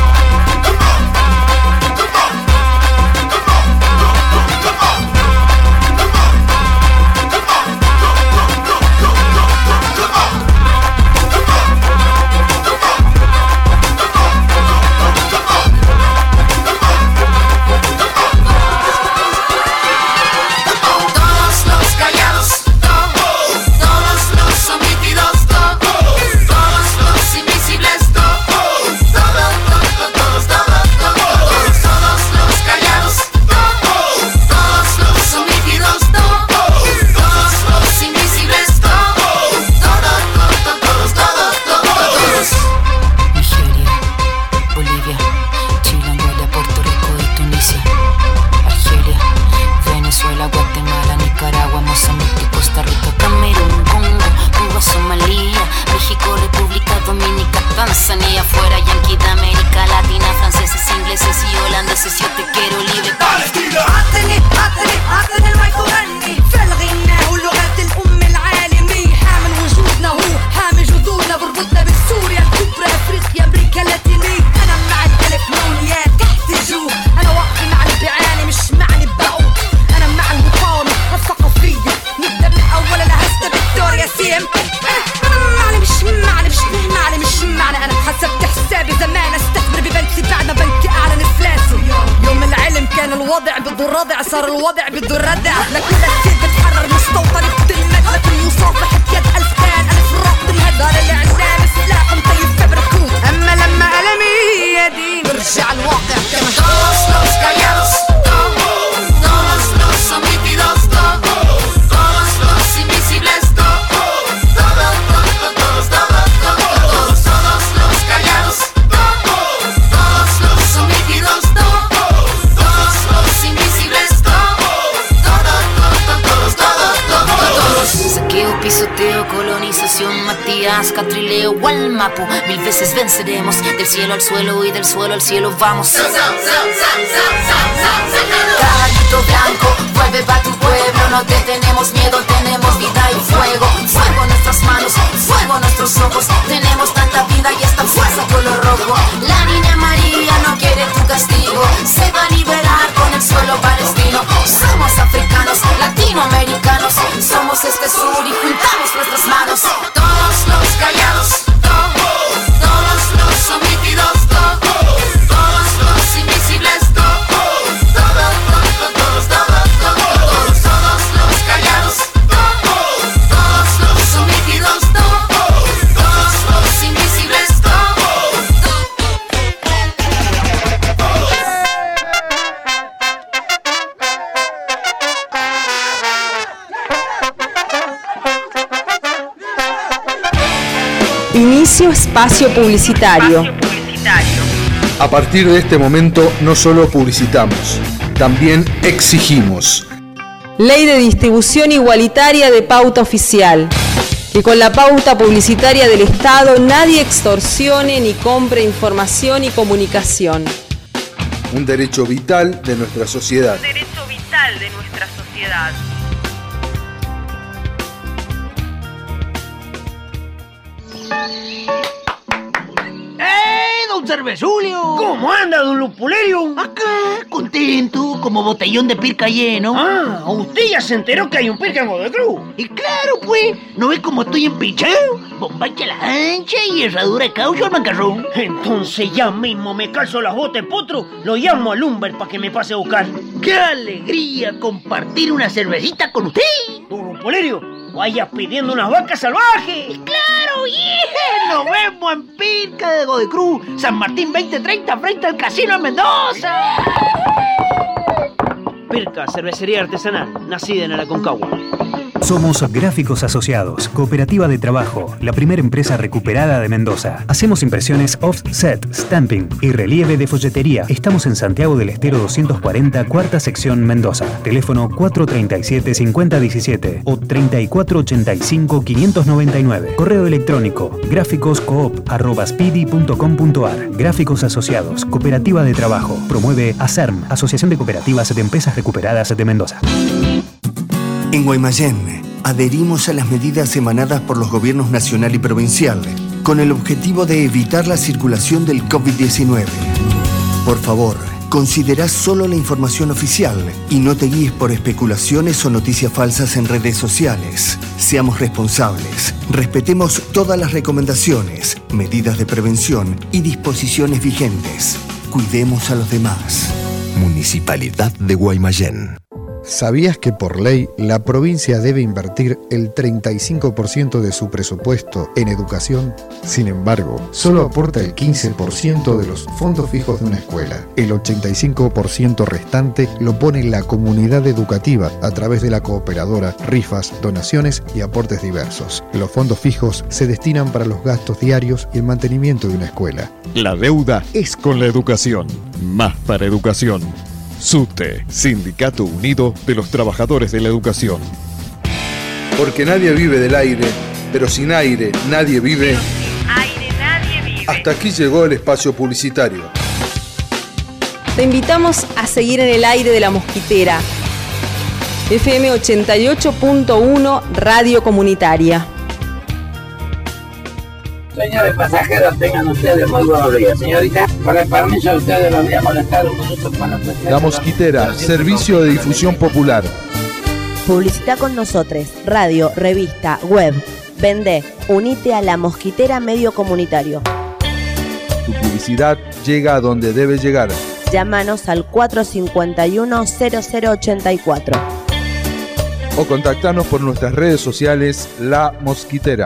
Tanzania, fuera yanqui de América Latina, franceses, ingleses y holandeses, yo te quiero libre Palestina.
عطني المايك وغني في الغناء ولغة الأم العالمية، حامل وجودنا هو حامل جذورنا، بربطنا بسوريا الكبرى، أفريقيا، أمريكا اللاتينية. أنا مع الإلكترونيات تحت الجو، أنا واقفي مع اللي بيعاني مش معني بقول، أنا مع المقاومة الثقافية، نبدأ من أول الهستة فيكتوريا CM. مش معنى أنا حسبت حسابي زمان، استثمر ببنكي بعد ما بنكي أعلن برضو رادع صار الوضع بده ردع لكل كتير بتحرر مستوطن بتلمد لكن يصافح بيد ألف كان ألف راق بالهدار اللي عنا سلاح مطيب فبركوب أما لما ألمي يدين برجع الواقع كما
Todos los callados, todos los omitidos, todos los invisibles, todos los callados, todos los omitidos, todos los invisibles, todos. Saqueo, pisoteo, colonización, Matías, Catrileo, Gualmapu. 1000 veces venceremos, del cielo al suelo y del suelo al cielo vamos. Caballito blanco, vuelve pa' tu pueblo, no te tenemos miedo, tenemos vida y fuego. Fuego en nuestras manos, fuego en nuestros ojos, tenemos tanta vida y esta fuerza color rojo. La niña María no quiere tu castigo, se va a liberar con el suelo palestino. Somos africanos, latinoamericanos, somos este sur y juntamos nuestras manos. Todos los callados, todos los omitidos, todos los invisibles, todos los callados, todos los omitidos, todos los invisibles,
Inicio espacio publicitario.
A partir de este momento no solo publicitamos, también exigimos.
Ley de distribución igualitaria de pauta oficial. Que con la pauta publicitaria del Estado nadie extorsione ni compre información y comunicación.
Un derecho vital de nuestra sociedad.
Derecho vital de nuestra sociedad.
Don Cervezulio. ¿Cómo anda, don Lupulerio? Acá, contento, como botellón de pirca lleno. Ah, usted ya se enteró que hay un pirca en Godoy Cruz. Y claro, pues, ¿no ves cómo estoy empichado? Bombacha la ancha y herradura de caucho al mancarrón. Entonces ya mismo me calzo las botas de potro, lo llamo a Lumber para que me pase a buscar. ¡Qué alegría compartir una cervecita con usted! Don Lupulerio, vaya pidiendo unas vacas salvajes. ¡Claro, yeah! ¡Nos vemos en Pirca de Godoy Cruz, San Martín 2030, frente al Casino en Mendoza! Pirca, cervecería artesanal, nacida en el Aconcagua.
Somos Gráficos Asociados, cooperativa de trabajo, la primera empresa recuperada de Mendoza. Hacemos impresiones offset, stamping y relieve de folletería. Estamos en Santiago del Estero 240, cuarta sección Mendoza. Teléfono 437-5017 o 3485-599. Correo electrónico gráficoscoop@spidi.com.ar. Gráficos Asociados, cooperativa de trabajo. Promueve ASERM, Asociación de Cooperativas de Empresas Recuperadas de Mendoza.
En Guaymallén, adherimos a las medidas emanadas por los gobiernos nacional y provincial, con el objetivo de evitar la circulación del COVID-19. Por favor, considera solo la información oficial y no te guíes por especulaciones o noticias falsas en redes sociales. Seamos responsables, respetemos todas las recomendaciones, medidas de prevención y disposiciones vigentes. Cuidemos a los demás.
Municipalidad de Guaymallén.
¿Sabías que por ley la provincia debe invertir el 35% de su presupuesto en educación? Sin embargo, solo aporta el 15% de los fondos fijos de una escuela. El 85% restante lo pone la comunidad educativa a través de la cooperadora, rifas, donaciones y aportes diversos. Los fondos fijos se destinan para los gastos diarios y el mantenimiento de una escuela.
La deuda es con la educación. Más para educación. SUTE, Sindicato Unido de los Trabajadores de la Educación.
Porque nadie vive del aire, pero sin aire nadie vive. Hasta aquí llegó el espacio publicitario.
Te invitamos a seguir en el aire de La Mosquitera. FM 88.1 Radio Comunitaria.
Señores pasajeros, tengan ustedes muy buenos días. Señorita, con el permiso de ustedes los voy a molestar un minuto para
La Mosquitera, servicio de difusión popular.
Publicita con nosotros, radio, revista, web. Vende, unite a La Mosquitera Medio Comunitario.
Tu publicidad llega a donde debe llegar.
Llámanos al 451-0084.
O contactanos por nuestras redes sociales La Mosquitera.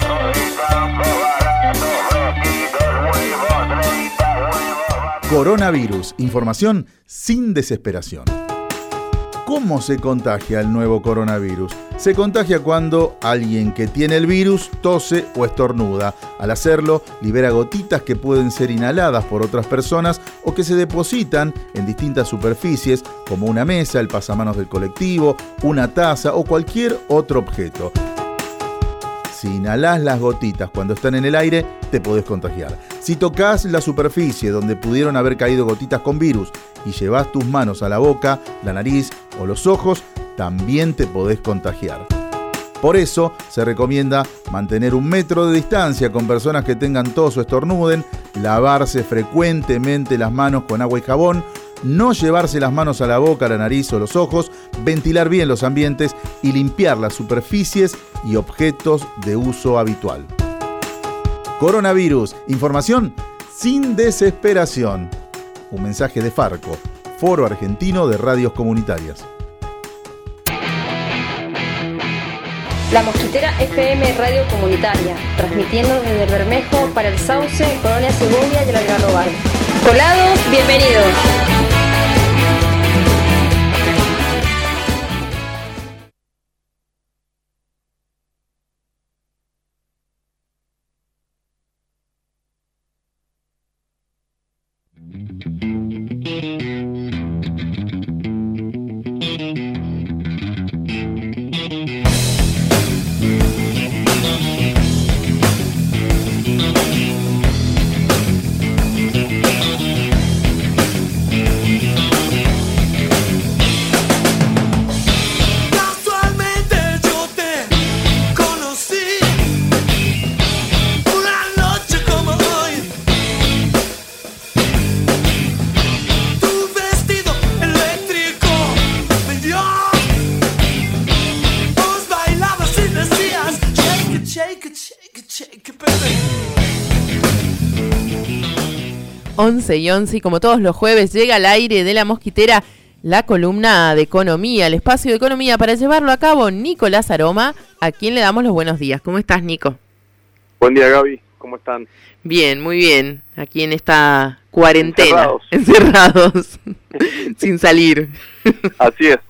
Coronavirus. Información sin desesperación. ¿Cómo se contagia el nuevo coronavirus? Se contagia cuando alguien que tiene el virus tose o estornuda. Al hacerlo, libera gotitas que pueden ser inhaladas por otras personas o que se depositan en distintas superficies, como una mesa, el pasamanos del colectivo, una taza o cualquier otro objeto. Si inhalás las gotitas cuando están en el aire, te podés contagiar. Si tocas la superficie donde pudieron haber caído gotitas con virus y llevas tus manos a la boca, la nariz o los ojos, también te podés contagiar. Por eso se recomienda mantener 1 metro de distancia con personas que tengan tos o estornuden, lavarse frecuentemente las manos con agua y jabón, no llevarse las manos a la boca, la nariz o los ojos, ventilar bien los ambientes y limpiar las superficies y objetos de uso habitual. Coronavirus, información sin desesperación. Un mensaje de Farco, Foro Argentino de Radios Comunitarias.
La Mosquitera FM Radio Comunitaria, transmitiendo desde el Bermejo para el Sauce, Colonia Segovia y el Algarrobar. Colados, bienvenidos.
11:11 y como todos los jueves llega al aire de La Mosquitera la columna de economía, el espacio de economía. Para llevarlo a cabo, Nicolás Aroma, a quien le damos los buenos días. ¿Cómo estás, Nico?
Buen día, Gaby. ¿Cómo están?
Bien, muy bien. Aquí en esta cuarentena. Encerrados. Sin salir.
Así es.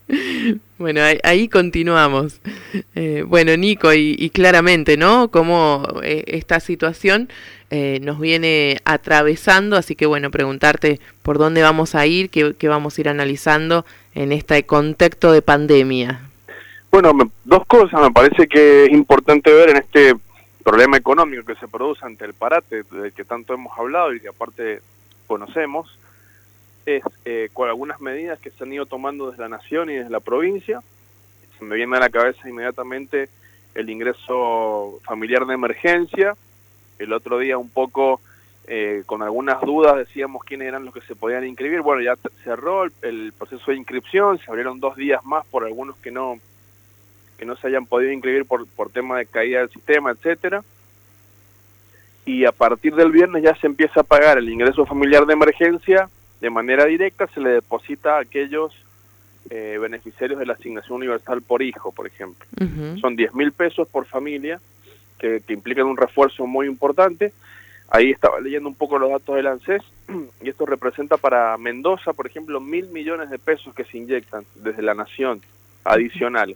Bueno, ahí continuamos. Bueno, Nico, y claramente, ¿no? Cómo esta situación nos viene atravesando, así que bueno, preguntarte por dónde vamos a ir, qué vamos a ir analizando en este contexto de pandemia.
Bueno, dos cosas me parece que es importante ver en este problema económico que se produce ante el parate del que tanto hemos hablado y que aparte conocemos, es con algunas medidas que se han ido tomando desde la nación y desde la provincia. Se me viene a la cabeza inmediatamente el ingreso familiar de emergencia. El otro día un poco con algunas dudas decíamos quiénes eran los que se podían inscribir. Bueno, ya cerró el proceso de inscripción, se abrieron 2 días más por algunos que no se hayan podido inscribir por tema de caída del sistema, etcétera. Y a partir del viernes ya se empieza a pagar el ingreso familiar de emergencia de manera directa, se le deposita a aquellos beneficiarios de la asignación universal por hijo, por ejemplo. Uh-huh. Son 10.000 pesos por familia, que implican un refuerzo muy importante. Ahí estaba leyendo un poco los datos del ANSES, y esto representa para Mendoza, por ejemplo, 1.000 millones de pesos que se inyectan desde la nación, adicionales.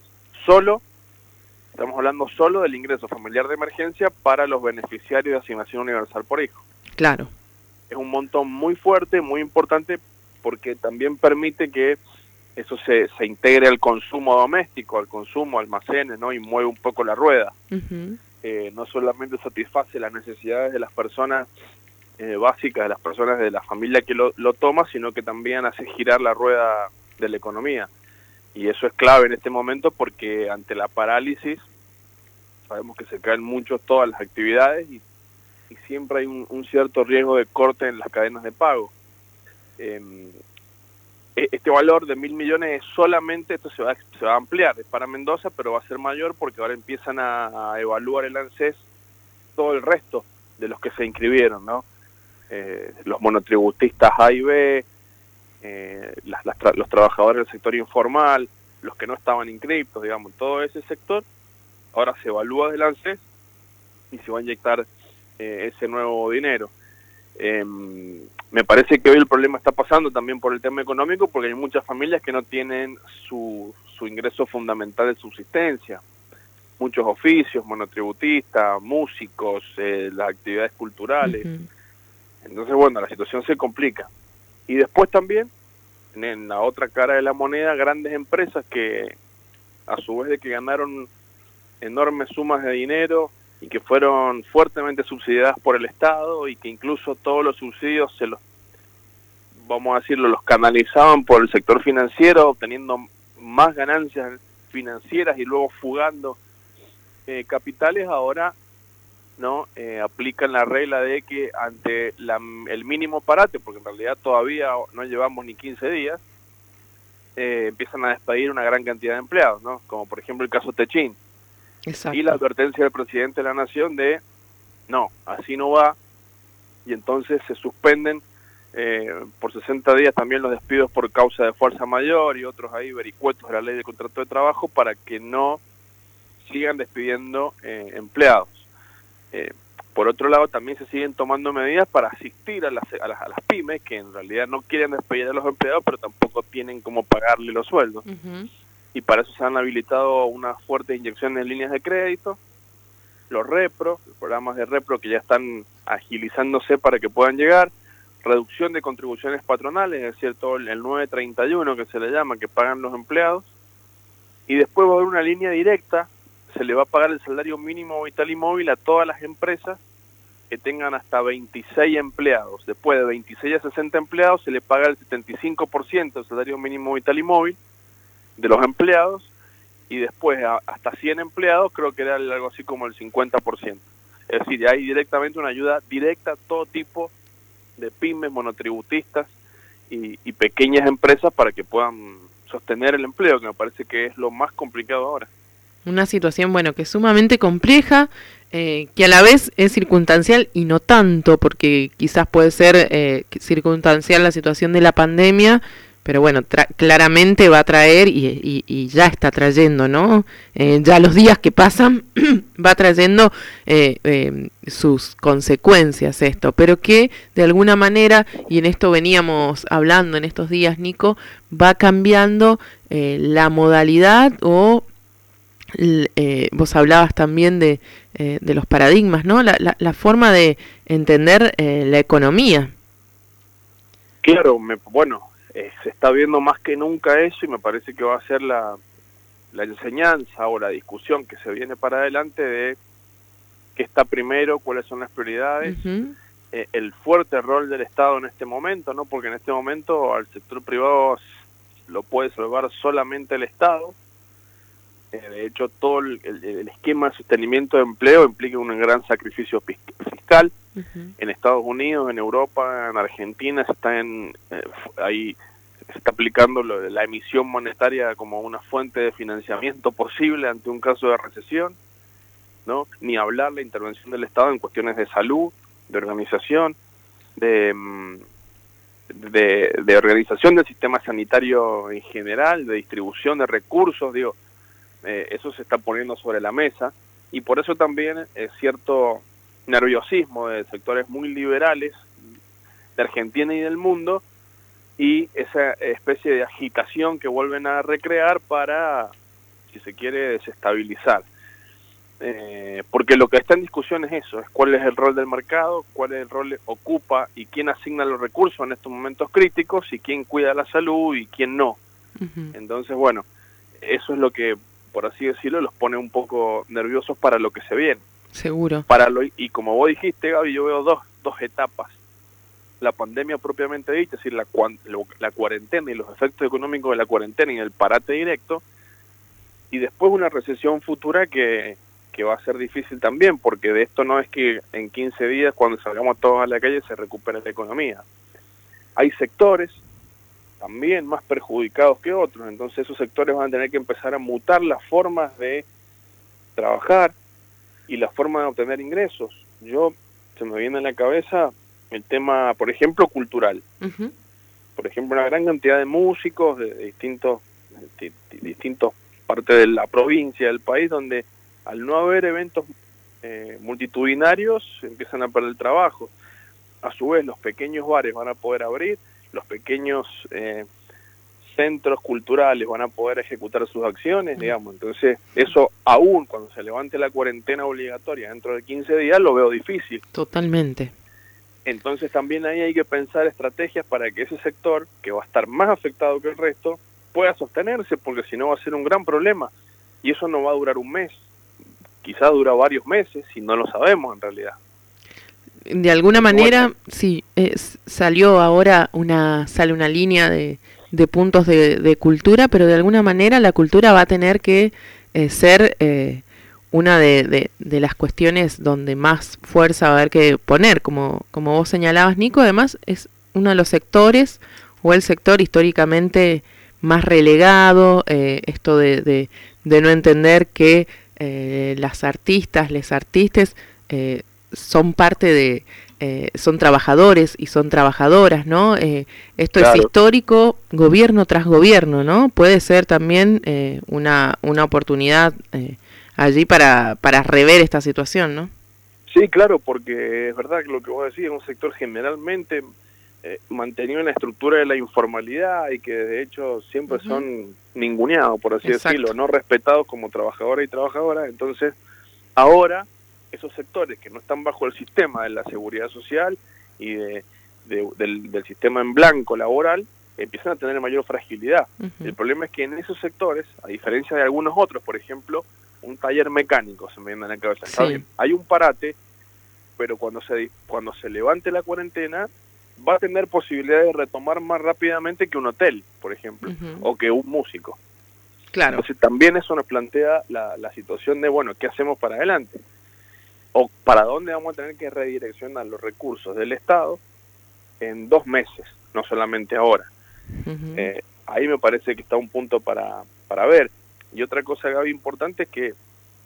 Estamos hablando solo del ingreso familiar de emergencia para los beneficiarios de asignación universal por hijo.
Claro.
Es un montón muy fuerte, muy importante, porque también permite que eso se integre al consumo doméstico, al consumo, almacenes, ¿no? Y mueve un poco la rueda. Uh-huh. No solamente satisface las necesidades de las personas básicas, de las personas de la familia que lo toma, sino que también hace girar la rueda de la economía. Y eso es clave en este momento porque ante la parálisis sabemos que se caen mucho todas las actividades y siempre hay un cierto riesgo de corte en las cadenas de pago. Este valor de 1.000 millones es solamente, esto se va a ampliar, es para Mendoza, pero va a ser mayor porque ahora empiezan a evaluar el ANSES todo el resto de los que se inscribieron, ¿no? los monotributistas A y B, los trabajadores del sector informal, los que no estaban inscriptos, digamos, todo ese sector, ahora se evalúa del ANSES y se va a inyectar ese nuevo dinero. Me parece que hoy el problema está pasando también por el tema económico, porque hay muchas familias que no tienen su ingreso fundamental de subsistencia. Muchos oficios, monotributistas, músicos, las actividades culturales. Entonces, bueno, la situación se complica. Y después también, en la otra cara de la moneda, grandes empresas que, a su vez de que ganaron enormes sumas de dinero y que fueron fuertemente subsidiadas por el Estado, y que incluso todos los subsidios vamos a decirlo, los canalizaban por el sector financiero, obteniendo más ganancias financieras y luego fugando capitales, ahora no aplican la regla de que ante el mínimo parate, porque en realidad todavía no llevamos ni 15 días, empiezan a despedir una gran cantidad de empleados, ¿no? Como por ejemplo el caso Techín.
Exacto.
Y la advertencia del presidente de la Nación de no, así no va, y entonces se suspenden por 60 días también los despidos por causa de fuerza mayor y otros ahí vericuetos de la ley de contrato de trabajo, para que no sigan despidiendo empleados. Por otro lado, también se siguen tomando medidas para asistir a las pymes, que en realidad no quieren despedir a los empleados, pero tampoco tienen cómo pagarle los sueldos. Y para eso se han habilitado unas fuertes inyecciones en líneas de crédito, los repro, los programas de repro que ya están agilizándose para que puedan llegar, reducción de contribuciones patronales, es decir, todo el 931 que se le llama, que pagan los empleados, y después va a haber una línea directa, se le va a pagar el salario mínimo vital y móvil a todas las empresas que tengan hasta 26 empleados. Después de 26 a 60 empleados se le paga el 75% del salario mínimo vital y móvil de los empleados, y después hasta 100 empleados creo que era algo así como el 50%. Es decir, hay directamente una ayuda directa a todo tipo de pymes, monotributistas y pequeñas empresas para que puedan sostener el empleo, que me parece que es lo más complicado ahora.
Una situación, bueno, que es sumamente compleja, que a la vez es circunstancial y no tanto, porque quizás puede ser circunstancial la situación de la pandemia, pero bueno, claramente va a traer y ya está trayendo, ¿no? Ya los días que pasan va trayendo sus consecuencias esto, pero que de alguna manera, y en esto veníamos hablando en estos días, Nico, va cambiando la modalidad o... vos hablabas también de los paradigmas, ¿no? La forma de entender la economía.
Claro, se está viendo más que nunca eso, y me parece que va a ser la enseñanza o la discusión que se viene para adelante de qué está primero, cuáles son las prioridades, el fuerte rol del Estado en este momento, ¿no? Porque en este momento al sector privado lo puede salvar solamente el Estado. De hecho, todo el esquema de sostenimiento de empleo implica un gran sacrificio fiscal. En Estados Unidos, en Europa, en Argentina se está aplicando la emisión monetaria como una fuente de financiamiento posible ante un caso de recesión, ¿no? Ni hablar la intervención del Estado en cuestiones de salud, de organización, de organización del sistema sanitario en general, de distribución de recursos, eso se está poniendo sobre la mesa, y por eso también es cierto nerviosismo de sectores muy liberales de Argentina y del mundo, y esa especie de agitación que vuelven a recrear para, si se quiere, desestabilizar. Porque lo que está en discusión es eso, es cuál es el rol del mercado, cuál es el rol ocupa y quién asigna los recursos en estos momentos críticos, y quién cuida la salud y quién no. Entonces, bueno, eso es lo que, por así decirlo, los pone un poco nerviosos para lo que se viene.
Seguro.
Y como vos dijiste, Gaby, yo veo dos etapas. La pandemia propiamente dicha, es decir, la cuarentena y los efectos económicos de la cuarentena y el parate directo, y después una recesión futura que va a ser difícil también, porque de esto no es que en 15 días, cuando salgamos todos a la calle, se recupere la economía. Hay sectores también más perjudicados que otros, entonces esos sectores van a tener que empezar a mutar las formas de trabajar y las formas de obtener ingresos. Se me viene a la cabeza el tema, por ejemplo, cultural.
Uh-huh.
Por ejemplo, una gran cantidad de músicos de distintos partes de la provincia, del país, donde al no haber eventos multitudinarios empiezan a perder el trabajo. A su vez, los pequeños bares van a poder abrir, los pequeños centros culturales van a poder ejecutar sus acciones, digamos. Entonces, eso aún cuando se levante la cuarentena obligatoria dentro de 15 días, lo veo difícil.
Totalmente.
Entonces también ahí hay que pensar estrategias para que ese sector, que va a estar más afectado que el resto, pueda sostenerse, porque si no va a ser un gran problema. Y eso no va a durar un mes, quizás dura varios meses, y no lo sabemos en realidad.
De alguna manera, sí, salió ahora sale una línea de puntos de cultura, pero de alguna manera la cultura va a tener que ser una de las cuestiones donde más fuerza va a haber que poner, como vos señalabas, Nico. Además es uno de los sectores, o el sector históricamente más relegado, esto de no entender que las artistas, les artistas son parte son trabajadores y son trabajadoras, ¿no? Esto claro. Es histórico, gobierno tras gobierno, ¿no? Puede ser también una oportunidad allí para rever esta situación, ¿no?
Sí, claro, porque es verdad que lo que vos decís es un sector generalmente mantenido en la estructura de la informalidad y que de hecho siempre son ninguneados, por así decirlo, no respetados como trabajadores y trabajadoras. Entonces, ahora esos sectores que no están bajo el sistema de la seguridad social y del sistema en blanco laboral, empiezan a tener mayor fragilidad. El problema es que en esos sectores, a diferencia de algunos otros, por ejemplo, un taller mecánico, se me viene a la cabeza, está bien, hay un parate, pero cuando se levante la cuarentena, va a tener posibilidades de retomar más rápidamente que un hotel, por ejemplo, o que un músico.
Claro.
Entonces también eso nos plantea la situación de, bueno, ¿qué hacemos para adelante? O para dónde vamos a tener que redireccionar los recursos del Estado en 2 meses, no solamente ahora. Ahí me parece que está un punto para ver. Y otra cosa, Gaby, importante es que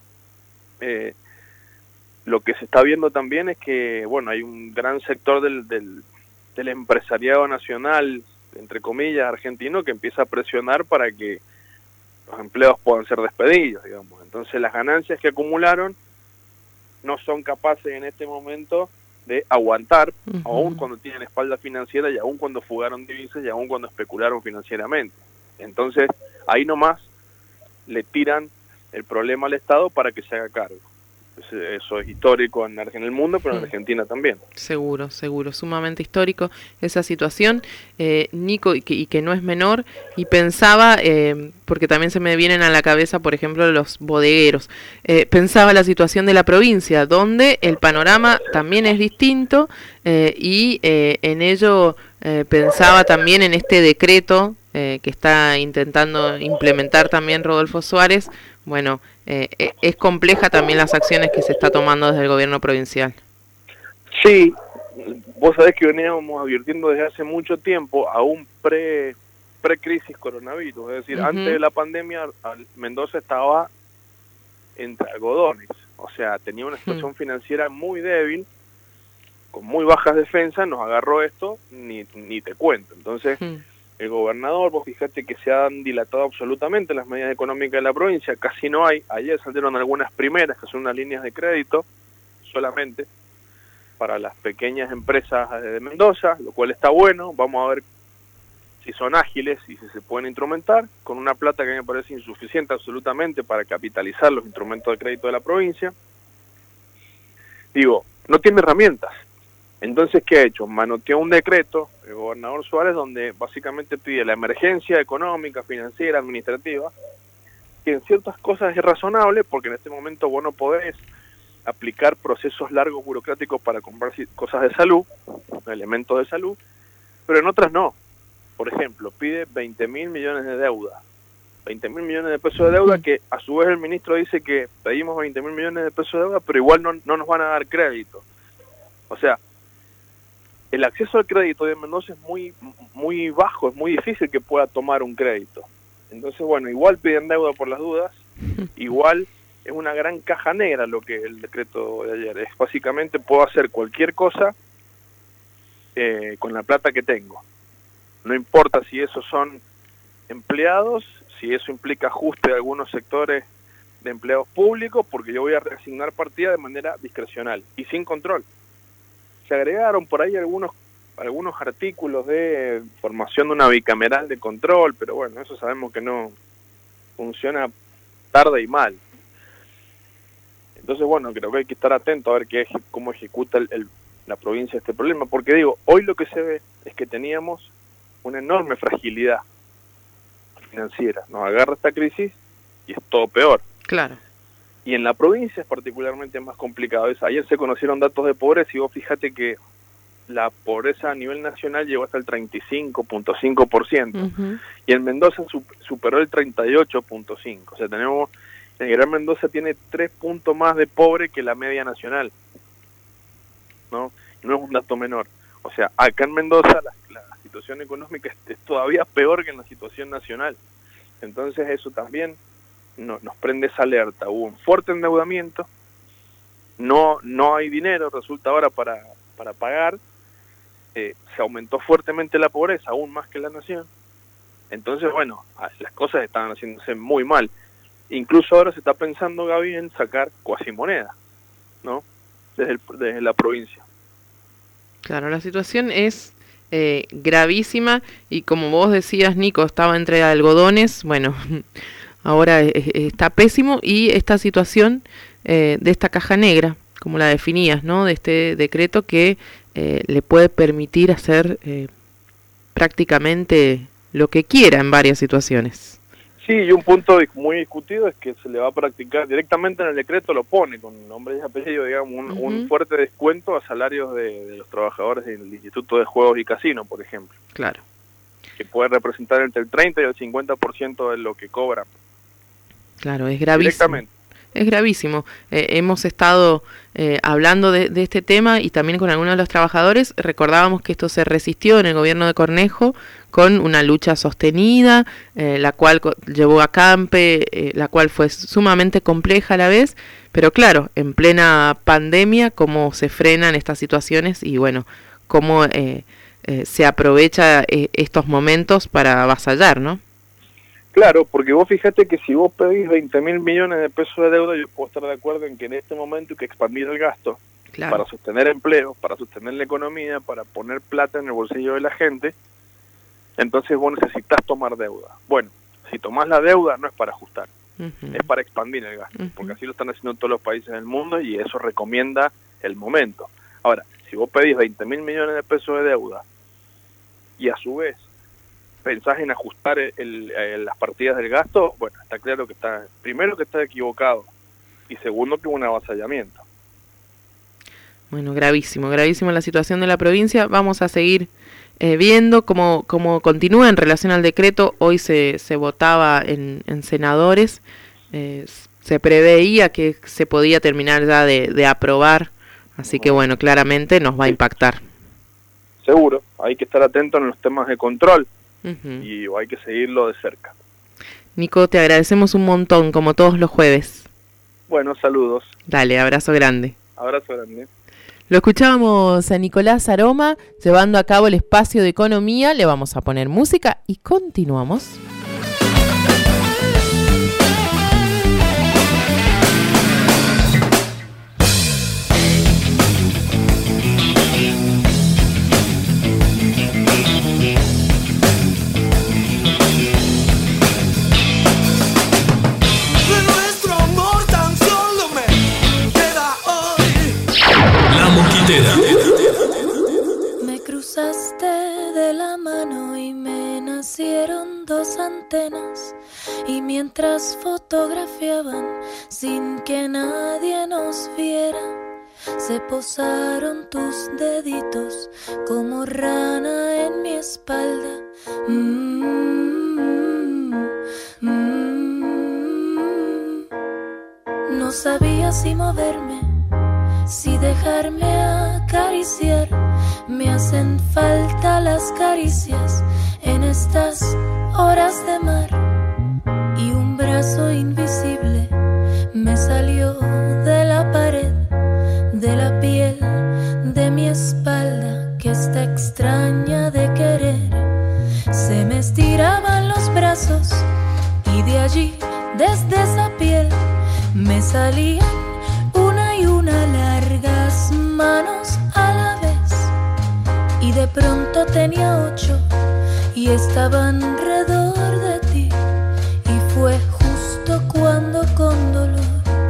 lo que se está viendo también es que, bueno, hay un gran sector del empresariado nacional, entre comillas, argentino, que empieza a presionar para que los empleados puedan ser despedidos, digamos. Entonces las ganancias que acumularon no son capaces en este momento de aguantar, aún cuando tienen espalda financiera y aún cuando fugaron divisas y aún cuando especularon financieramente. Entonces, ahí nomás le tiran el problema al Estado para que se haga cargo. Eso es histórico en el mundo, pero en Argentina también.
Seguro, sumamente histórico esa situación, Nico, y que no es menor. Y pensaba, porque también se me vienen a la cabeza, por ejemplo, los bodegueros, pensaba la situación de la provincia, donde el panorama también es distinto, y en ello pensaba también en este decreto que está intentando implementar también Rodolfo Suárez. Bueno, es compleja también las acciones que se está tomando desde el gobierno provincial.
Sí, vos sabés que veníamos advirtiendo desde hace mucho tiempo, aún pre-crisis coronavirus, es decir, antes de la pandemia, Mendoza estaba entre algodones, o sea, tenía una situación financiera muy débil, con muy bajas defensas, nos agarró esto, ni te cuento. Entonces, el gobernador, vos fíjate que se han dilatado absolutamente las medidas económicas de la provincia, casi no hay. Ayer salieron algunas primeras, que son unas líneas de crédito, solamente, para las pequeñas empresas de Mendoza, lo cual está bueno. Vamos a ver si son ágiles y si se pueden instrumentar, con una plata que me parece insuficiente absolutamente para capitalizar los instrumentos de crédito de la provincia. Digo, no tiene herramientas. Entonces, ¿qué ha hecho? Manoteó un decreto, el gobernador Suárez, donde básicamente pide la emergencia económica, financiera, administrativa, que en ciertas cosas es razonable, porque en este momento vos no podés aplicar procesos largos burocráticos para comprar cosas de salud, elementos de salud, pero en otras no. Por ejemplo, pide 20.000 millones de deuda. 20.000 millones de pesos de deuda, que a su vez el ministro dice que pedimos 20.000 millones de pesos de deuda, pero igual no nos van a dar crédito. O sea, el acceso al crédito de Mendoza es muy bajo, es muy difícil que pueda tomar un crédito. Entonces, bueno, igual piden deuda por las dudas, igual es una gran caja negra lo que el decreto de ayer es. Básicamente puedo hacer cualquier cosa con la plata que tengo. No importa si esos son empleados, si eso implica ajuste de algunos sectores de empleados públicos, porque yo voy a reasignar partidas de manera discrecional y sin control. Se agregaron por ahí algunos artículos de formación de una bicameral de control, pero bueno, eso sabemos que no funciona tarde y mal. Entonces, bueno, creo que hay que estar atento a ver cómo ejecuta la provincia este problema, porque digo, hoy lo que se ve es que teníamos una enorme fragilidad financiera. Nos agarra esta crisis y es todo peor.
Claro.
Y en la provincia es particularmente más complicado. Ayer se conocieron datos de pobreza y vos fíjate que la pobreza a nivel nacional llegó hasta el 35.5%. Y en Mendoza superó el 38.5%. O sea, el Gran Mendoza tiene 3 puntos más de pobre que la media nacional, ¿no? No es un dato menor. O sea, acá en Mendoza la situación económica es todavía peor que en la situación nacional. Entonces eso también nos prende esa alerta. Hubo un fuerte endeudamiento, no hay dinero, resulta ahora para pagar, se aumentó fuertemente la pobreza, aún más que la nación. Entonces, bueno, las cosas estaban haciéndose muy mal. Incluso ahora se está pensando, Gaby, en sacar cuasimoneda, ¿no? Desde la provincia.
Claro, la situación es gravísima y como vos decías, Nico, estaba entre algodones, bueno, ahora está pésimo, y esta situación de esta caja negra, como la definías, ¿no? De este decreto que le puede permitir hacer prácticamente lo que quiera en varias situaciones.
Sí, y un punto muy discutido es que se le va a practicar directamente en el decreto, lo pone con nombre y apellido, digamos, un fuerte descuento a salarios de los trabajadores del Instituto de Juegos y Casinos, por ejemplo.
Claro.
Que puede representar entre el 30 y el 50% de lo que cobran.
Claro, es gravísimo.
Directamente.
Es gravísimo. Hemos estado hablando de este tema y también con algunos de los trabajadores. Recordábamos que esto se resistió en el gobierno de Cornejo con una lucha sostenida, la cual llevó a Campe, la cual fue sumamente compleja a la vez, pero claro, en plena pandemia, cómo se frenan estas situaciones y bueno, cómo se aprovecha estos momentos para avasallar, ¿no?
Claro, porque vos fíjate que si vos pedís 20.000 millones de pesos de deuda, yo puedo estar de acuerdo en que en este momento hay que expandir el gasto, claro, para sostener empleo, para sostener la economía, para poner plata en el bolsillo de la gente. Entonces vos necesitas tomar deuda. Bueno, si tomás la deuda no es para ajustar, es para expandir el gasto, porque así lo están haciendo todos los países del mundo y eso recomienda el momento. Ahora, si vos pedís 20.000 millones de pesos de deuda y a su vez pensás en ajustar las partidas del gasto, bueno, está claro que primero que está equivocado y segundo que hubo un avasallamiento.
Bueno, gravísimo la situación de la provincia. Vamos a seguir viendo cómo continúa en relación al decreto. Hoy se votaba en senadores, se preveía que se podía terminar ya de aprobar, así que bueno, claramente nos va a impactar.
Seguro, hay que estar atentos en los temas de control. Y hay que seguirlo de cerca.
Nico, te agradecemos un montón, como todos los jueves.
Bueno, saludos.
Dale, abrazo grande.
Abrazo grande.
Lo escuchábamos a Nicolás Aroma llevando a cabo el espacio de economía. Le vamos a poner música y continuamos.
Me cruzaste de la mano y me nacieron dos antenas, y mientras fotografiaban sin que nadie nos viera, se posaron tus deditos como rana en mi espalda. No sabía si moverme, si dejarme acariciar. Me hacen falta las caricias en estas horas de mar. Y un brazo invisible me salió de la pared, de la piel de mi espalda que está extraña. extraña de querer. Se me estiraban los brazos y de allí, desde esa piel, me salían una y una largas manos a la vez. Y de pronto tenía 8 y estaban alrededor de ti. Y fue justo cuando con dolor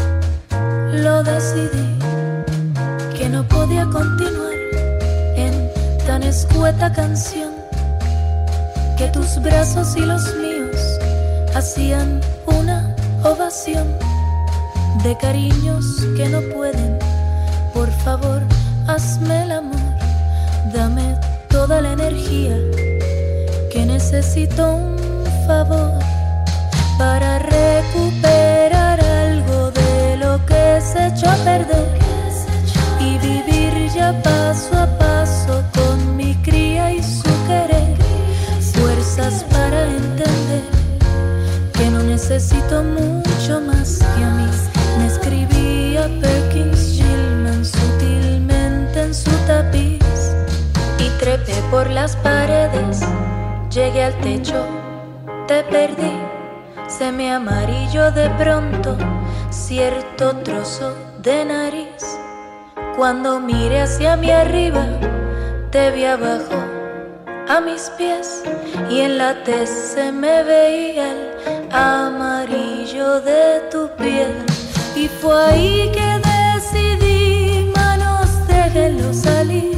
lo decidí, que no podía continuar en tan escueta canción, que tus brazos y los míos hacían una ovación de cariños que no pueden. Por favor, hazme el amor, dame toda la energía, que necesito un favor para recuperar algo de lo que se echó a perder y vivir ya paso a paso con mi cría y su querer. Fuerzas para entender que no necesito mucho más que a mí. Me escribía Perkins Gilman sutilmente en su tapiz y trepé por las paredes, llegué al techo, te perdí. Se me amarilló de pronto cierto trozo de nariz. Cuando miré hacia mí arriba, te vi abajo a mis pies y en la tez se me veía el amarillo de tu piel. Y fue ahí que decidí, manos, déjenlo salir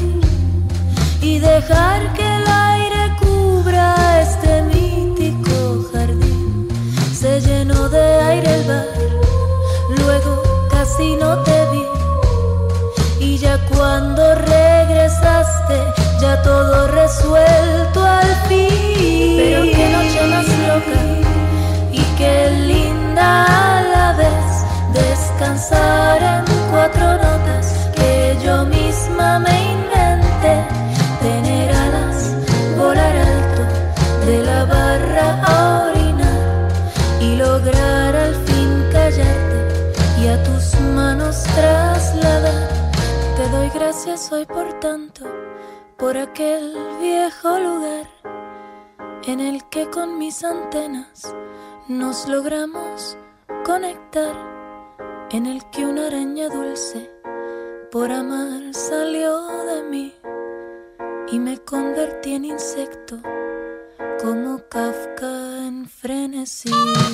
y dejar que el aire cubra este mítico jardín. Se llenó de aire el bar, luego casi no te vi. Y ya cuando regresaste, ya todo resuelto al fin. Pero qué noche más loca y qué linda a la vez, descansar en 4 notas que yo misma me inventé. Tener alas, volar alto de la barra a orinar y lograr al fin callarte y a tus manos trasladar. Te doy gracias hoy por tanto, por aquel viejo lugar en el que con mis antenas nos logramos conectar, en el que una araña dulce por amar salió de mí y me convertí en insecto como Kafka en frenesí.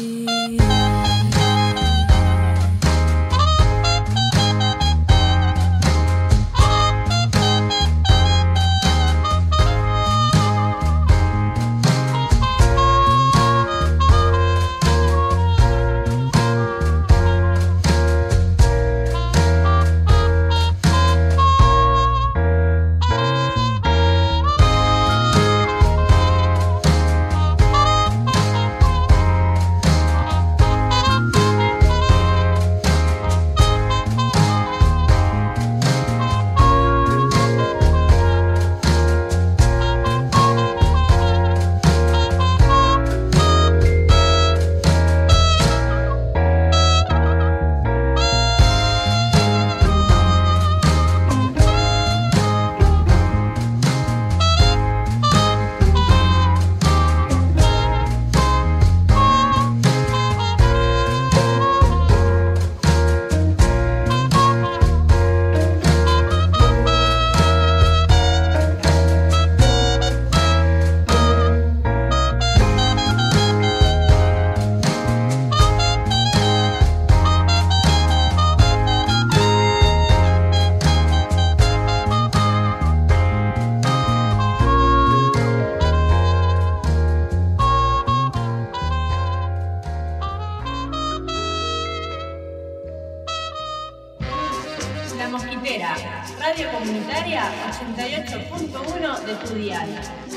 Radio Comunitaria 88.1 de tu dial.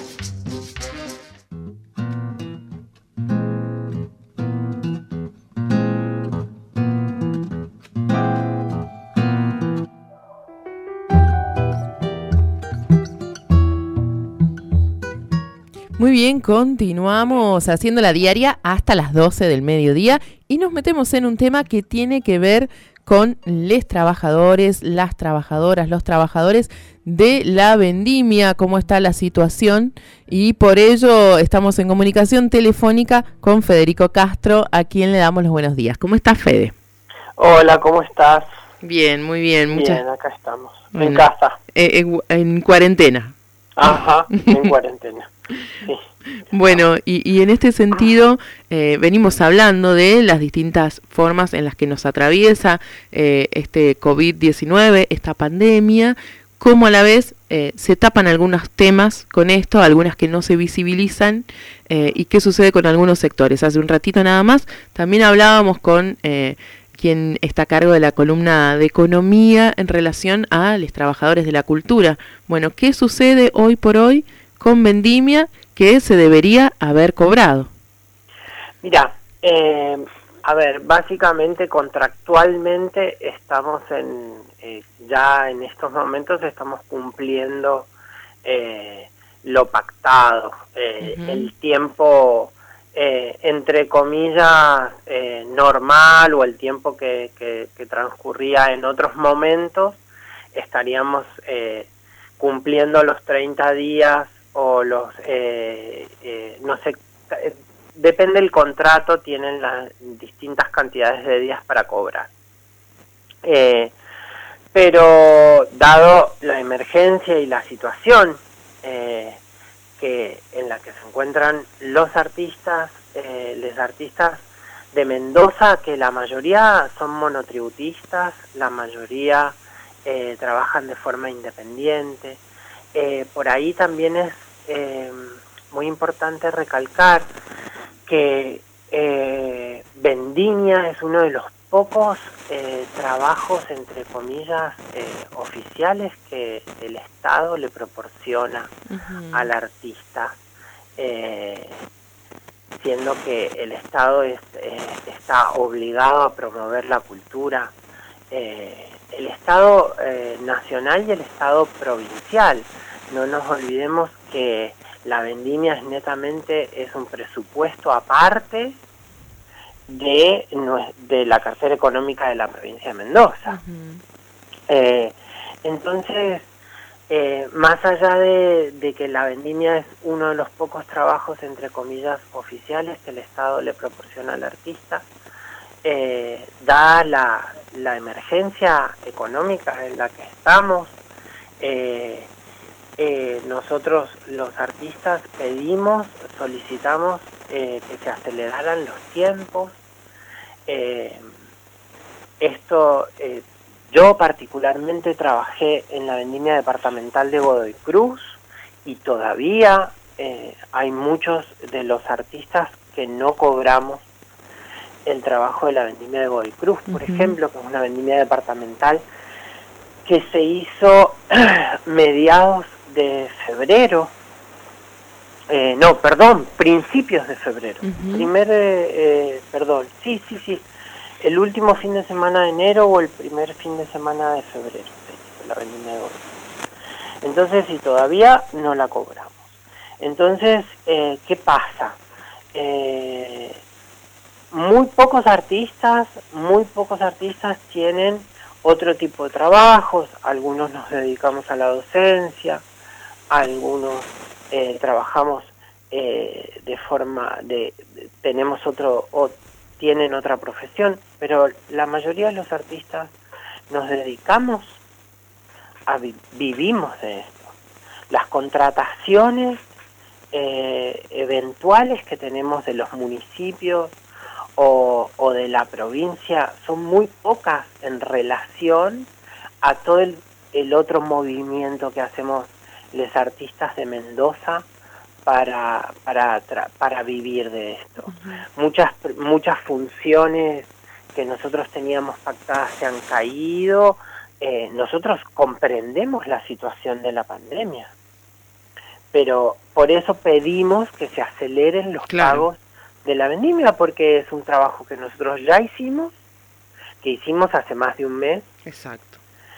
Muy bien, continuamos haciendo la diaria hasta las 12 del mediodía y nos metemos en un tema que tiene que ver con les trabajadores, las trabajadoras, los trabajadores de la vendimia, cómo está la situación, y por ello estamos en comunicación telefónica con Federico Castro, a quien le damos los buenos días. ¿Cómo estás, Fede?
Hola, ¿cómo estás?
Bien, muy bien.
Bien, acá estamos,
bueno,
en casa.
En cuarentena.
Ajá, en cuarentena. Sí.
Bueno, y en este sentido venimos hablando de las distintas formas en las que nos atraviesa este COVID-19, esta pandemia, cómo a la vez se tapan algunos temas con esto, algunas que no se visibilizan, y qué sucede con algunos sectores. Hace un ratito nada más también hablábamos con quien está a cargo de la columna de economía en relación a los trabajadores de la cultura. Bueno, ¿qué sucede hoy por hoy con vendimia que se debería haber cobrado?
Mira, a ver, básicamente contractualmente estamos ya en estos momentos estamos cumpliendo lo pactado, el tiempo entre comillas normal, o el tiempo que transcurría en otros momentos, estaríamos cumpliendo los 30 días o los, no sé, depende del contrato, tienen las distintas cantidades de días para cobrar. Pero dado la emergencia y la situación en la que se encuentran los artistas de Mendoza, que la mayoría son monotributistas, la mayoría trabajan de forma independiente. Por ahí también es muy importante recalcar que vendimia es uno de los pocos trabajos, entre comillas, oficiales que el Estado le proporciona al artista, siendo que el Estado está obligado a promover la cultura, el Estado nacional y el Estado provincial. No nos olvidemos que la vendimia es un presupuesto aparte de la cartera económica de la provincia de Mendoza. Entonces, más allá de que la vendimia es uno de los pocos trabajos, entre comillas, oficiales que el Estado le proporciona al artista, dada la emergencia económica en la que estamos, nosotros los artistas solicitamos que se aceleraran los tiempos. Yo particularmente trabajé en la vendimia departamental de Godoy Cruz, y todavía hay muchos de los artistas que no cobramos el trabajo de la vendimia de Godoy Cruz, por ejemplo, que es una vendimia departamental que se hizo mediados de febrero, principios de febrero, el último fin de semana de enero o el primer fin de semana de febrero, la vendimia de Godoy. Entonces, y todavía no la cobramos. Entonces, ¿qué pasa? Muy pocos artistas tienen otro tipo de trabajos. Algunos nos dedicamos a la docencia, algunos trabajamos tienen otra profesión, pero la mayoría de los artistas nos dedicamos vivimos de esto. Las contrataciones eventuales que tenemos de los municipios o de la provincia son muy pocas en relación a todo el otro movimiento que hacemos los artistas de Mendoza para vivir de esto. Muchas funciones que nosotros teníamos pactadas se han caído. Nosotros comprendemos la situación de la pandemia, pero por eso pedimos que se aceleren los pagos de la vendimia, porque es un trabajo que nosotros ya hicimos hace más de un mes.
Exacto.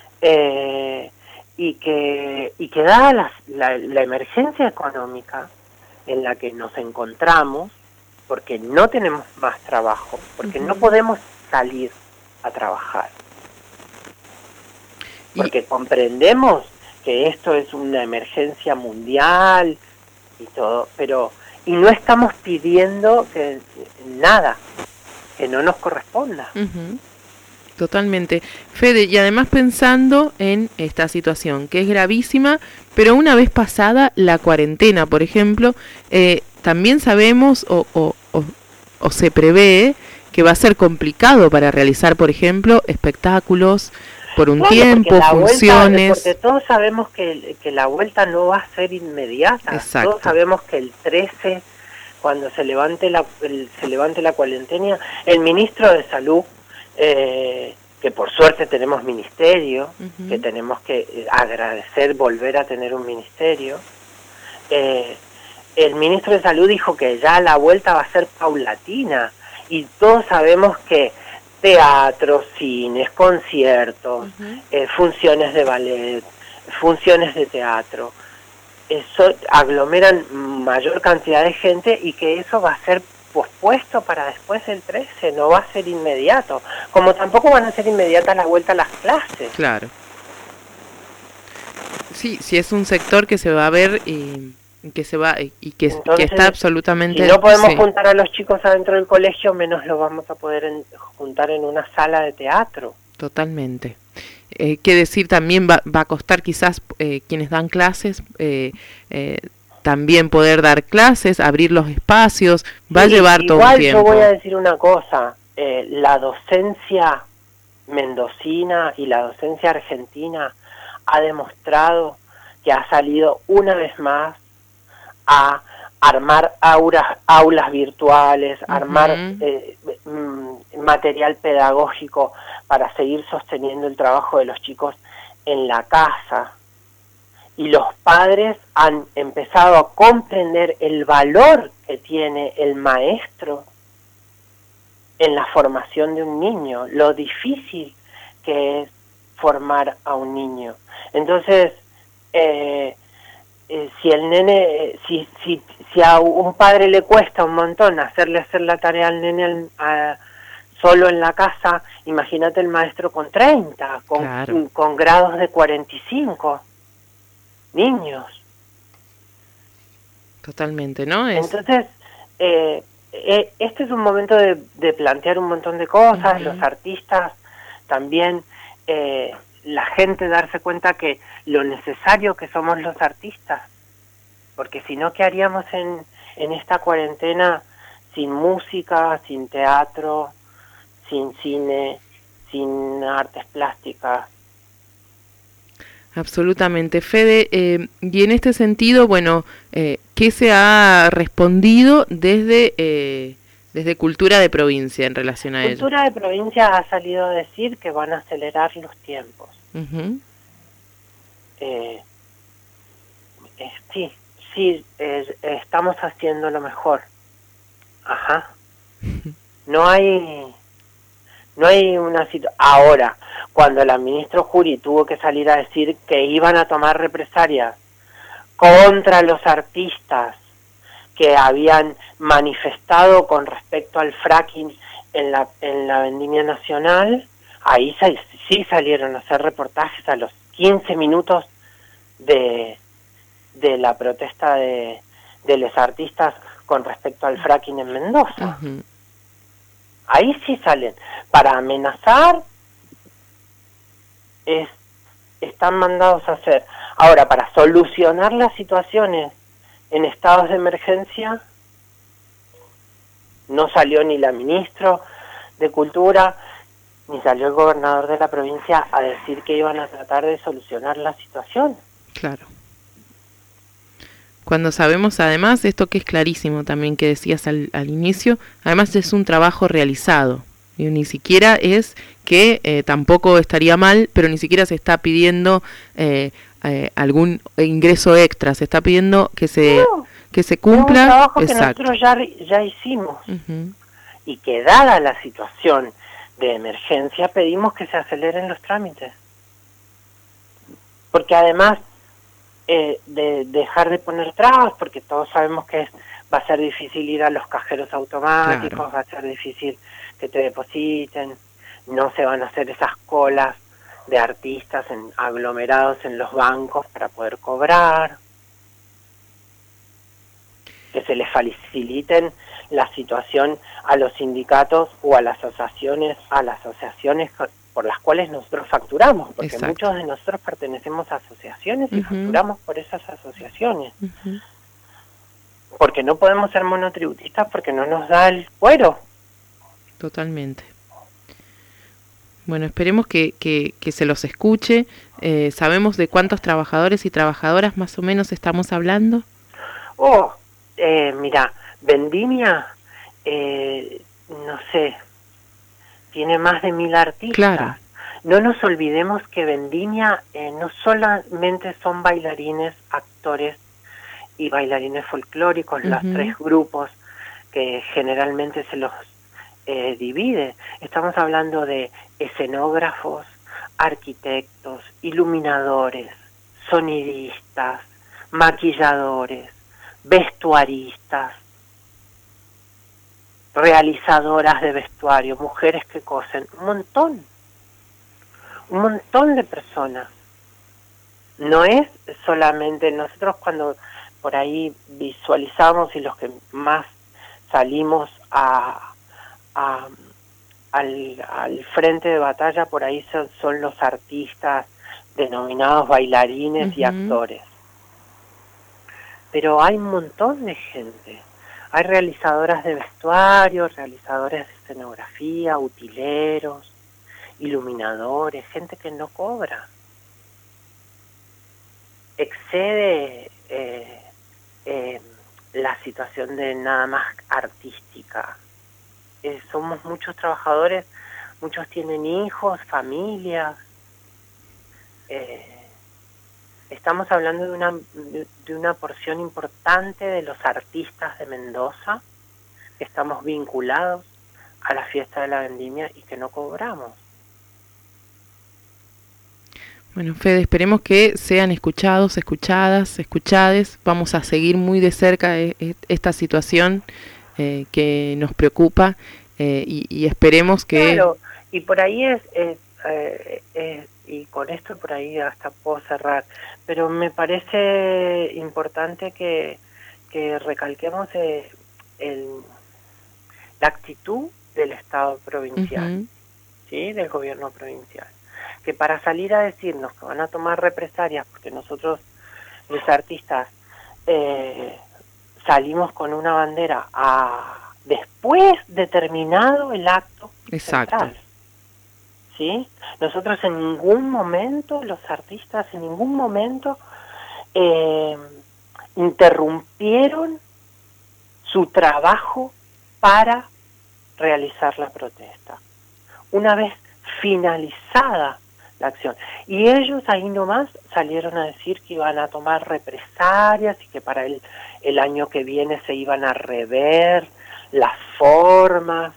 Y que dada la emergencia económica en la que nos encontramos, porque no tenemos más trabajo, porque no podemos salir a trabajar, porque comprendemos que esto es una emergencia mundial y todo, y no estamos pidiendo que nada que no nos corresponda.
Totalmente. Fede, y además pensando en esta situación, que es gravísima, pero una vez pasada la cuarentena, por ejemplo, también sabemos o se prevé que va a ser complicado para realizar, por ejemplo, espectáculos por un tiempo, funciones.
Porque todos sabemos que la vuelta no va a ser inmediata.
Exacto.
Todos sabemos que el 13, cuando se levante la cuarentena, el ministro de Salud, que por suerte tenemos ministerio, que tenemos que agradecer volver a tener un ministerio, el ministro de Salud dijo que ya la vuelta va a ser paulatina, y todos sabemos que teatro, cines, conciertos, funciones de ballet, funciones de teatro, eso aglomeran mayor cantidad de gente, y que eso va a ser pospuesto para después del 13, no va a ser inmediato, como tampoco van a ser inmediatas la vuelta a las clases.
Claro. Sí, es un sector que se va a ver y que se va que está absolutamente.
Si no podemos juntar a los chicos adentro del colegio, menos lo vamos a poder juntar en una sala de teatro.
Totalmente. Que decir, también va a costar quizás quienes dan clases también poder dar clases, abrir los espacios, va a llevar todo un tiempo.
Igual yo voy a decir una cosa, la docencia mendocina y la docencia argentina ha demostrado que ha salido una vez más a armar aulas virtuales, armar material pedagógico para seguir sosteniendo el trabajo de los chicos en la casa. Y los padres han empezado a comprender el valor que tiene el maestro en la formación de un niño, lo difícil que es formar a un niño. Entonces, si el nene, si a un padre le cuesta un montón hacer la tarea al nene solo en la casa, imagínate el maestro con 30, con grados de 45 niños.
Totalmente, ¿no?
Entonces, este es un momento de plantear un montón de cosas, los artistas también, la gente darse cuenta que lo necesario que somos los artistas, porque si no, ¿qué haríamos en esta cuarentena sin música, sin teatro, sin cine, sin artes plásticas?
Absolutamente. Fede, y en este sentido, bueno, ¿qué se ha respondido desde Cultura de Provincia en relación a ello?
Cultura de Provincia ha salido a decir que van a acelerar los tiempos. Sí, estamos haciendo lo mejor. No hay una situación. Ahora, cuando la ministra Juri tuvo que salir a decir que iban a tomar represalias contra los artistas que habían manifestado con respecto al fracking en la vendimia nacional, ahí sí salieron a hacer reportajes a los 15 minutos de la protesta de los artistas con respecto al fracking en Mendoza. Ahí sí salen para amenazar, están mandados a hacer. Ahora, para solucionar las situaciones en estados de emergencia, no salió ni la ministra de Cultura, ni salió el gobernador de la provincia a decir que iban a tratar de solucionar la situación.
Claro. Cuando sabemos, además, esto que es clarísimo también que decías al inicio, además es un trabajo realizado. Y ni siquiera es que tampoco estaría mal, pero ni siquiera se está pidiendo algún ingreso extra, se está pidiendo que se cumpla.
Es un trabajo que nosotros ya hicimos. Y que dada la situación de emergencia pedimos que se aceleren los trámites. Porque además de dejar de poner trabas, porque todos sabemos que va a ser difícil ir a los cajeros automáticos, claro. Va a ser difícil que te depositen, no se van a hacer esas colas de artistas aglomerados en los bancos para poder cobrar, que se les faciliten la situación a los sindicatos o a las asociaciones por las cuales nosotros facturamos, porque
Exacto.
muchos de nosotros pertenecemos a asociaciones y facturamos por esas asociaciones. Porque no podemos ser monotributistas porque no nos da el cuero.
Totalmente. Bueno, esperemos que se los escuche. ¿Sabemos de cuántos trabajadores y trabajadoras más o menos estamos hablando?
Mira, Vendimia, no sé, tiene más de 1000 artistas.
Claro.
No nos olvidemos que Vendimia no solamente son bailarines, actores y bailarines folclóricos, los 3 grupos que generalmente se los divide. Estamos hablando de escenógrafos, arquitectos, iluminadores, sonidistas, maquilladores, vestuaristas, realizadoras de vestuario, mujeres que cosen, un montón de personas. No es solamente nosotros cuando por ahí visualizamos y los que más salimos al frente de batalla, por ahí son los artistas denominados bailarines y actores. Pero hay un montón de gente. Hay realizadoras de vestuario, realizadores de escenografía, utileros, iluminadores, gente que no cobra. Excede la situación de nada más artística. Somos muchos trabajadores, muchos tienen hijos, familias. Estamos hablando de una porción importante de los artistas de Mendoza que estamos vinculados a la fiesta de la vendimia y que no cobramos.
Bueno, Fede, esperemos que sean escuchados, escuchades. Vamos a seguir muy de cerca esta situación que nos preocupa y esperemos que...
Claro, y por ahí y con esto por ahí hasta puedo cerrar, pero me parece importante que recalquemos la actitud del Estado provincial, ¿sí? Del gobierno provincial, que para salir a decirnos que van a tomar represalias porque nosotros los artistas salimos con una bandera después de terminado el acto central. ¿Sí? Nosotros en ningún momento, los artistas en ningún momento interrumpieron su trabajo para realizar la protesta. Una vez finalizada la acción. Y ellos ahí nomás salieron a decir que iban a tomar represalias y que para el año que viene se iban a rever las formas.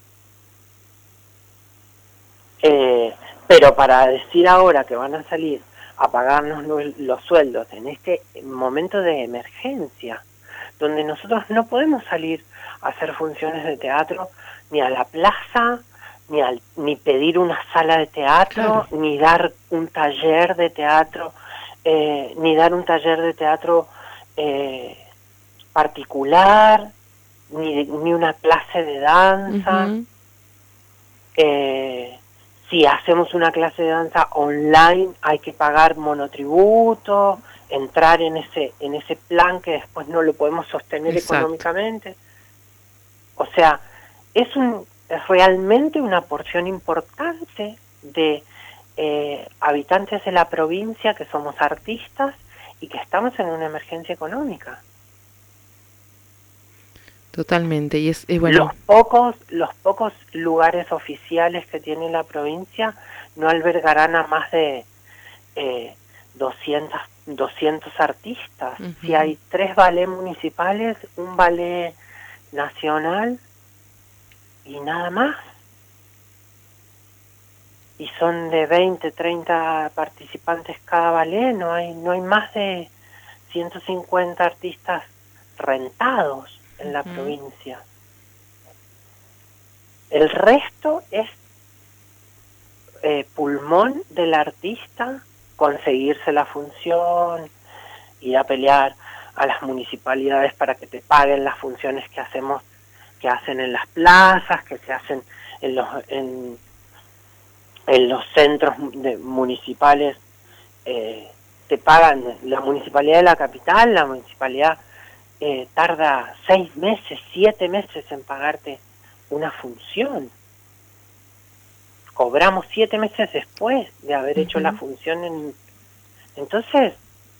Pero para decir ahora que van a salir a pagarnos los sueldos en este momento de emergencia, donde nosotros no podemos salir a hacer funciones de teatro ni a la plaza, ni pedir una sala de teatro, ni dar un taller de teatro, particular, ni una clase de danza. Si hacemos una clase de danza online hay que pagar monotributo, entrar en ese plan que después no lo podemos sostener económicamente. O sea, es realmente una porción importante de habitantes de la provincia que somos artistas y que estamos en una emergencia económica.
Totalmente, y es bueno.
Los pocos lugares oficiales que tiene la provincia no albergarán a más de 200 artistas. Si hay 3 ballets municipales, un ballet nacional y nada más. Y son de 20, 30 participantes cada ballet, no hay más de 150 artistas rentados en la provincia. El resto es pulmón del artista conseguirse la función, ir a pelear a las municipalidades para que te paguen las funciones que hacen en las plazas, que se hacen en los centros municipales, te pagan la municipalidad de la capital, la municipalidad tarda 6 meses, 7 meses en pagarte una función. Cobramos 7 meses después de haber hecho la función. Entonces,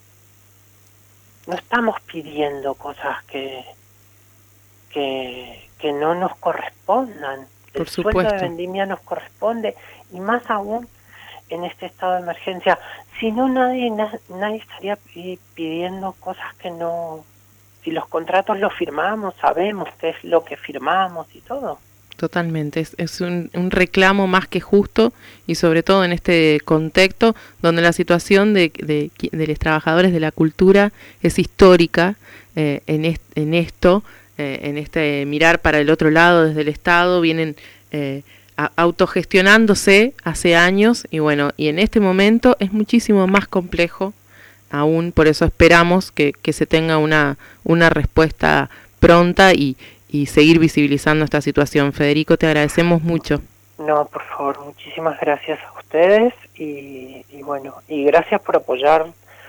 no estamos pidiendo cosas que no nos correspondan.
Por
el
supuesto.
Sueldo de vendimia nos corresponde, y más aún en este estado de emergencia. Si no, nadie estaría pidiendo cosas que no... Si los contratos los firmamos, sabemos qué es lo que firmamos y todo.
Totalmente, es un reclamo más que justo, y sobre todo en este contexto donde la situación de los trabajadores de la cultura es histórica, en este mirar para el otro lado desde el Estado, vienen autogestionándose hace años, y bueno, y en este momento es muchísimo más complejo aún. Por eso esperamos que se tenga una respuesta pronta y seguir visibilizando esta situación. Federico, te agradecemos mucho.
No, por favor, muchísimas gracias a ustedes, y bueno, y gracias por apoyar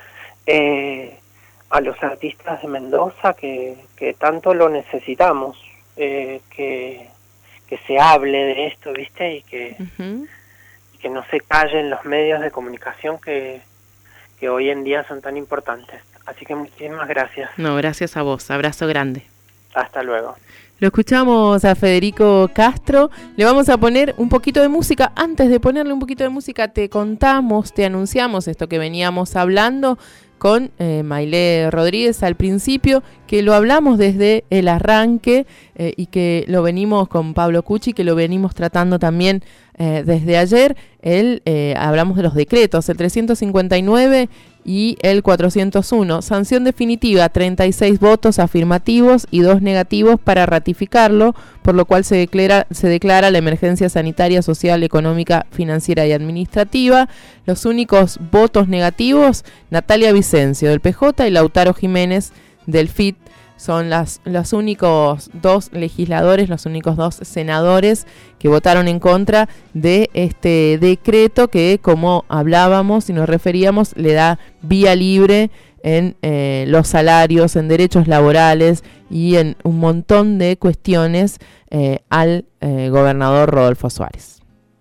a los artistas de Mendoza, que tanto lo necesitamos, que se hable de esto, ¿viste? Y que no se callen los medios de comunicación que hoy en día son tan importantes. Así que muchísimas gracias.
No, gracias a vos. Abrazo grande.
Hasta luego.
Lo escuchamos a Federico Castro. Le vamos a poner un poquito de música. Antes de ponerle un poquito de música, te anunciamos esto que veníamos hablando con Maile Rodríguez al principio, que lo hablamos desde el arranque, y que lo venimos con Pablo Cucci, que lo venimos tratando también desde ayer. Hablamos de los decretos, el 359 y el 401. Sanción definitiva, 36 votos afirmativos y 2 negativos para ratificarlo, por lo cual se declara la emergencia sanitaria, social, económica, financiera y administrativa. Los únicos votos negativos, Natalia Vicencio del PJ y Lautaro Jiménez del FIT. Son los únicos 2 legisladores, los únicos 2 senadores que votaron en contra de este decreto que, como hablábamos y nos referíamos, le da vía libre en los salarios, en derechos laborales y en un montón de cuestiones al gobernador Rodolfo Suárez.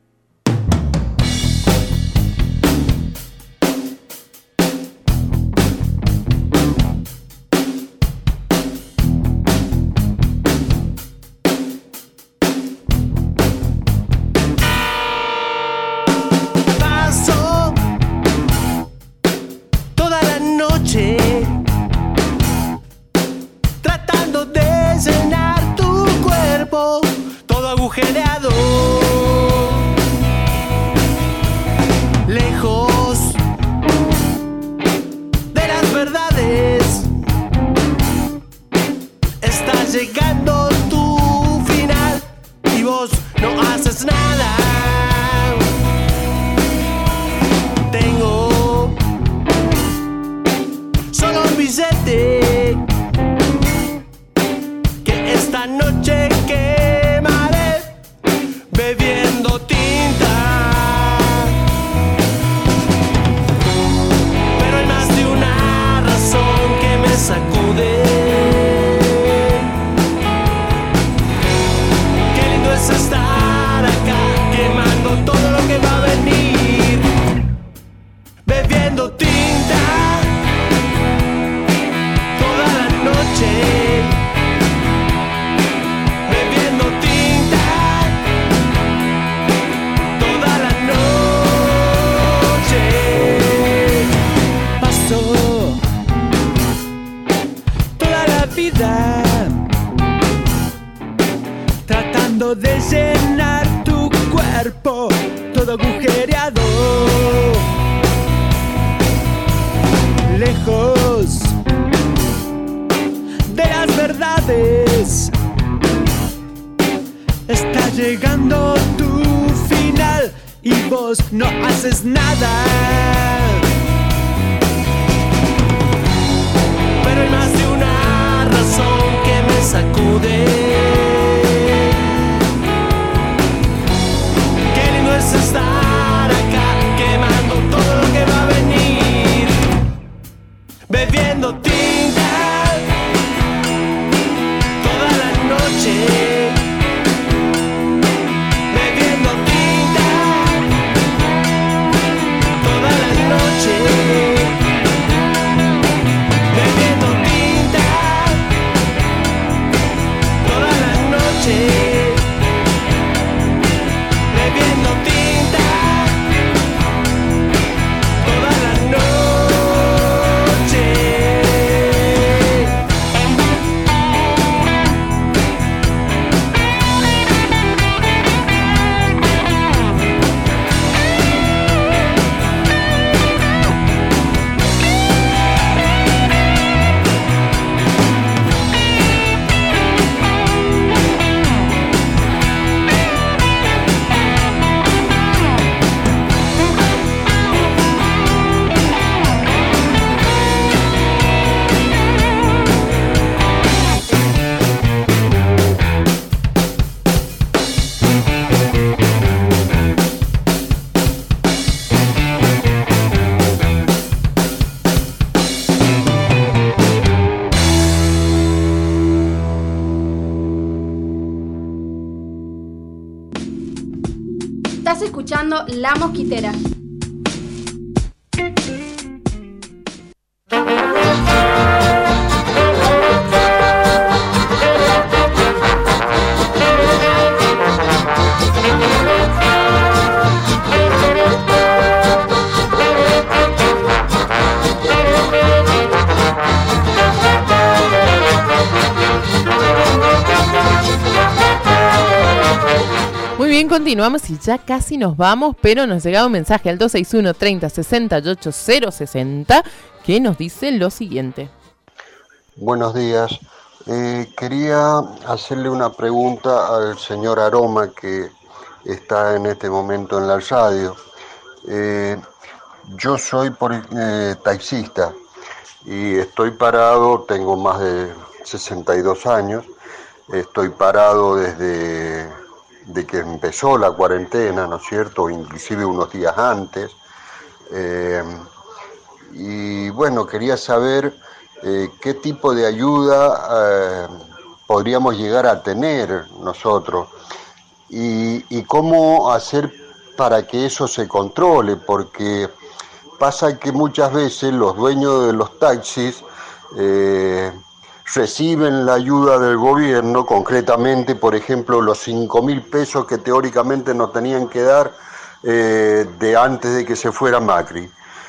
Tratando de llenar tu cuerpo, todo agujereado, lejos de las verdades. Está llegando tu final y vos no haces nada. Tengo solo un billete que esta noche quemaré bebiendo tinta. Pero hay más de una razón que me sacude. Qué lindo es estar acá quemando todo lo que va a venir, bebiendo tinta. Bebiendo tinta toda la noche. Pasó toda la vida tratando de llenar tu cuerpo, todo agujereado, lejos de las verdades. Está llegando tu final y vos no haces nada. Pero hay más de una razón que me sacude. Qué lindo es estar acá, quemando todo lo que va a venir, bebiendo tinta toda la noche. Bebiendo tinta toda la noche. Bebiendo tinta toda la noche. Bebiendo tinta toda la noche.
Estás escuchando La Mosquitera.
Muy bien, continuamos y ya casi nos vamos, pero nos llega un mensaje al 261 30 68 060 que nos dice lo siguiente.
Buenos días. Quería hacerle una pregunta al señor Aroma, que está en este momento en la radio. Yo soy taxista y estoy parado, tengo más de 62 años, estoy parado desde que empezó la cuarentena, ¿no es cierto?, inclusive unos días antes. Y bueno, quería saber qué tipo de ayuda podríamos llegar a tener nosotros y cómo hacer para que eso se controle, porque pasa que muchas veces los dueños de los taxis reciben la ayuda del gobierno, concretamente, por ejemplo, los 5.000 pesos que teóricamente nos tenían que dar de antes de que se fuera Macri.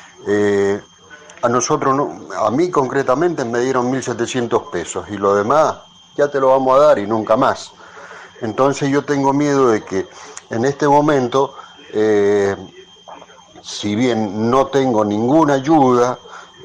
A nosotros, a mí concretamente me dieron 1.700 pesos y lo demás ya te lo vamos a dar y nunca más. Entonces yo tengo miedo de que en este momento, si bien no tengo ninguna ayuda,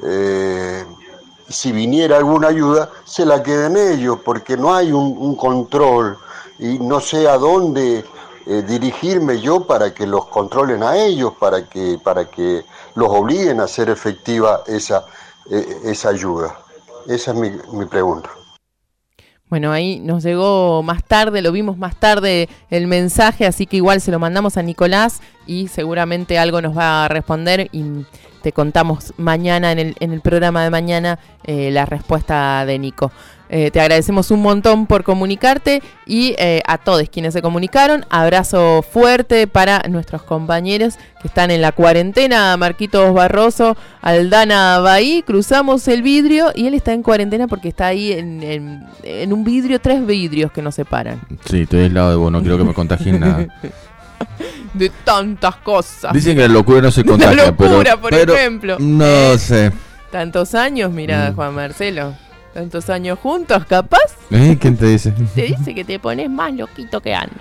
si viniera alguna ayuda, se la queden ellos, porque no hay un control y no sé a dónde dirigirme yo para que los controlen a ellos, para que los obliguen a hacer efectiva esa ayuda. Esa es mi pregunta.
Bueno, ahí nos llegó más tarde, lo vimos más tarde el mensaje, así que igual se lo mandamos a Nicolás y seguramente algo nos va a responder y te contamos mañana en el programa de mañana la respuesta de Nico. Te agradecemos un montón por comunicarte y a todos quienes se comunicaron, abrazo fuerte para nuestros compañeros que están en la cuarentena, Marquitos Barroso, Aldana Bahí, cruzamos el vidrio y él está en cuarentena porque está ahí en un vidrio, 3 vidrios que nos separan.
Sí, estoy al lado de vos, no quiero que me contagien nada.
De tantas cosas.
Dicen que la locura no se contagia,
la locura,
pero
por ejemplo.
No sé.
Tantos años, mira, Juan Marcelo. Tantos años juntos, capaz.
¿Quién te dice?
Te dice que te pones más loquito que antes.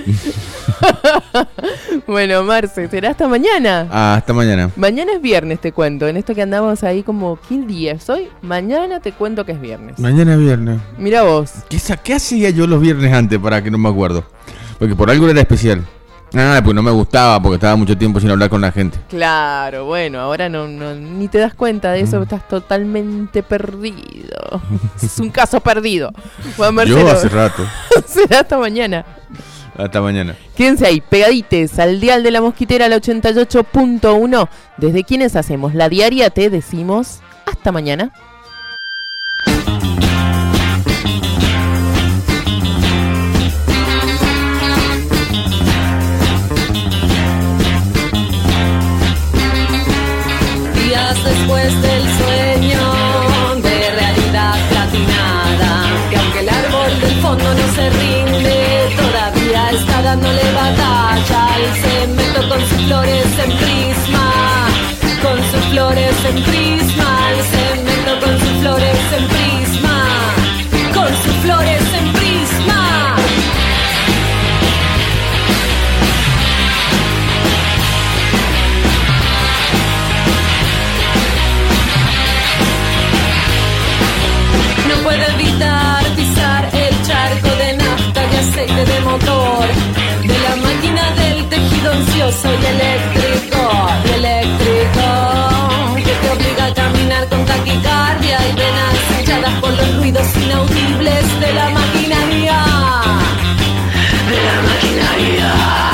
Bueno, Marce, será hasta mañana.
Hasta mañana.
Mañana es viernes, te cuento. En esto que andamos ahí como, ¿qué día es hoy? Mañana te cuento que es viernes.
Mañana es viernes.
Mira vos.
¿Qué hacía yo los viernes antes para que no me acuerdo? Porque por algo era especial. Pues no me gustaba porque estaba mucho tiempo sin hablar con la gente.
Claro, bueno, ahora no ni te das cuenta de eso, estás totalmente perdido. Es un caso perdido. Juan Marcelo,
yo hace rato.
Será hasta mañana.
Hasta mañana.
Quédense ahí, pegadites al dial de la Mosquitera, al 88.1. Desde quienes hacemos la diaria te decimos hasta mañana.
Días después del sueño de realidad platinada, que aunque el árbol del fondo no se rinde, todavía está dándole batalla al cemento con sus flores en prisma, con sus flores en prisma, al cemento con sus flores en prisma, con sus flores en prisma. No puedo evitar pisar el charco de nafta y aceite de motor, de la máquina del tejido ansioso y eléctrico, que te obliga a caminar con taquicardia y venas hinchadas por los ruidos inaudibles de la maquinaria. De la maquinaria.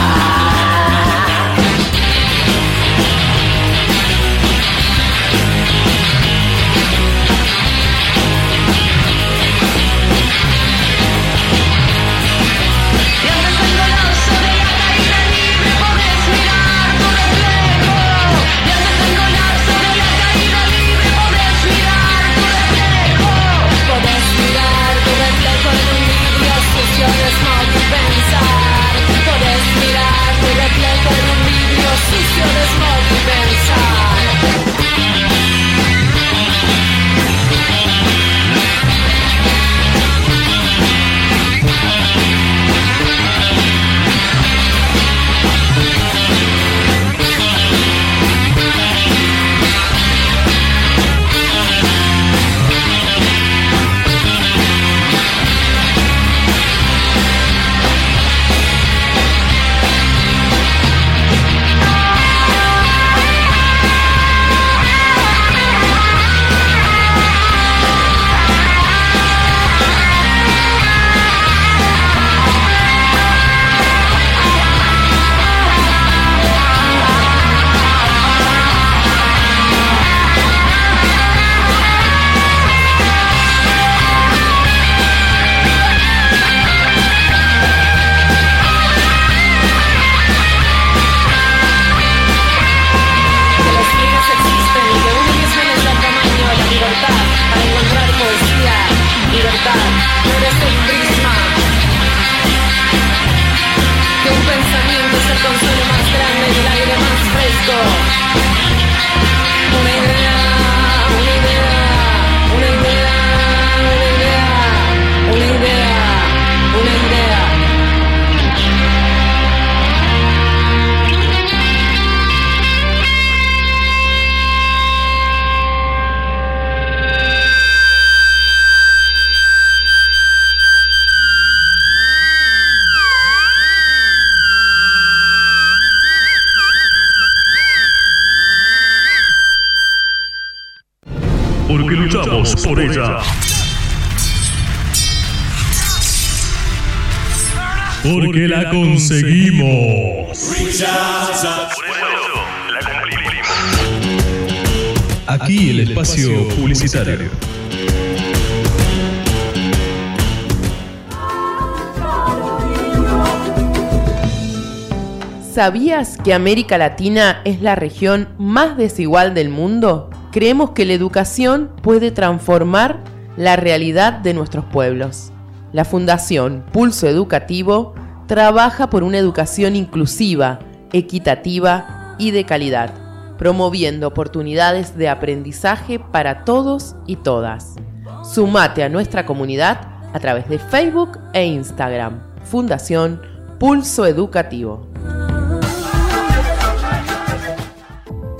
Porque luchamos por ella. Porque la conseguimos. Aquí el espacio publicitario.
¿Sabías que América Latina es la región más desigual del mundo? Creemos que la educación puede transformar la realidad de nuestros pueblos. La Fundación Pulso Educativo trabaja por una educación inclusiva, equitativa y de calidad, promoviendo oportunidades de aprendizaje para todos y todas. Sumate a nuestra comunidad a través de Facebook e Instagram. Fundación Pulso Educativo.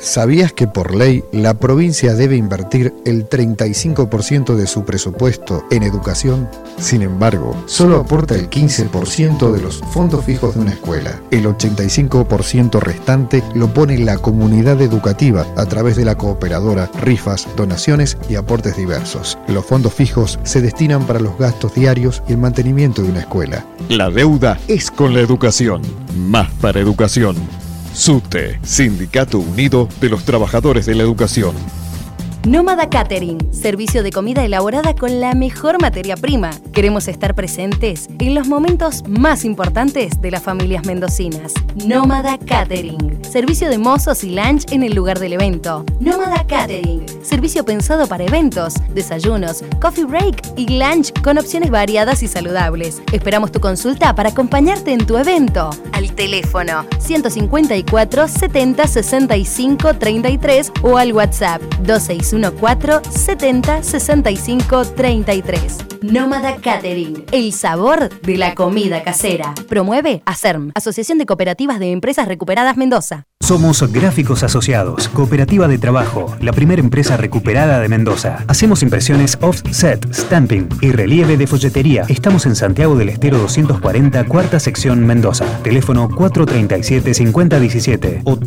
¿Sabías que por ley la provincia debe invertir el 35% de su presupuesto en educación? Sin embargo, solo aporta el 15% de los fondos fijos de una escuela. El 85% restante lo pone la comunidad educativa a través de la cooperadora, rifas, donaciones y aportes diversos. Los fondos fijos se destinan para los gastos diarios y el mantenimiento de una escuela.
La deuda es con la educación. Más para educación. SUTE, Sindicato Unido de los Trabajadores de la Educación.
Nómada Catering, servicio de comida elaborada con la mejor materia prima. Queremos estar presentes en los momentos más importantes de las familias mendocinas. Nómada Catering, servicio de mozos y lunch en el lugar del evento. Nómada Catering, servicio pensado para eventos, desayunos, coffee break y lunch con opciones variadas y saludables. Esperamos tu consulta para acompañarte en tu evento. Al teléfono 154 70 65 33 o al WhatsApp 261 70 65 33. Nómada Catering, el sabor de la comida casera. Promueve ASERM, Asociación de Cooperativas de Empresas Recuperadas Mendoza.
Somos Gráficos Asociados, cooperativa de trabajo, la primera empresa recuperada de Mendoza. Hacemos impresiones offset, stamping y relieve de folletería. Estamos en Santiago del Estero 240, cuarta sección Mendoza. Teléfono 437-5017 o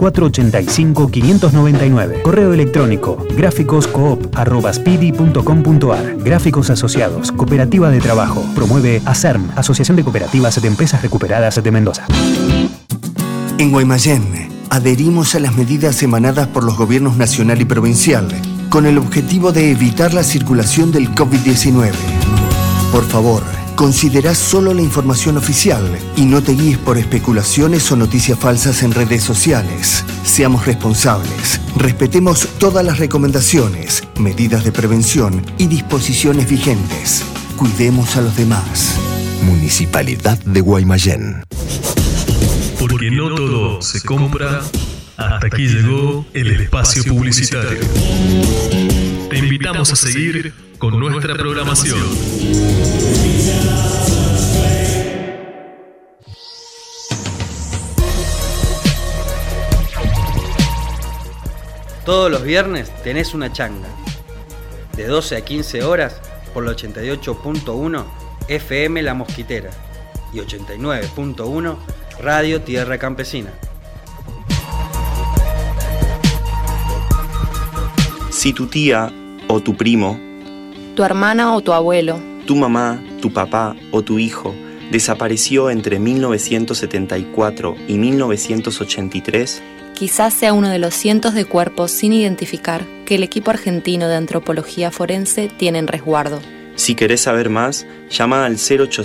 3485-599. Correo electrónico gráficoscoop@spidi.com.ar. Gráficos Asociados, cooperativa de trabajo. Promueve ASERM, Asociación de Cooperativas de Empresas Recuperadas de Mendoza.
En Guaymallén, adherimos a las medidas emanadas por los gobiernos nacional y provincial con el objetivo de evitar la circulación del COVID-19. Por favor, considera solo la información oficial y no te guíes por especulaciones o noticias falsas en redes sociales. Seamos responsables, respetemos todas las recomendaciones, medidas de prevención y disposiciones vigentes. Cuidemos a los demás.
Municipalidad de Guaymallén.
Porque no todo se compra. Hasta aquí llegó el espacio publicitario. Te invitamos a seguir con nuestra programación.
Todos los viernes tenés una changa. De 12 a 15 horas por la 88.1 FM La Mosquitera y 89.1 Radio Tierra Campesina.
Si tu tía o tu primo,
tu hermana o tu abuelo,
tu mamá, tu papá o tu hijo desapareció entre 1974 y 1983,
quizás sea uno de los cientos de cuerpos sin identificar que el equipo argentino de antropología forense tiene en resguardo.
Si querés saber más, llama al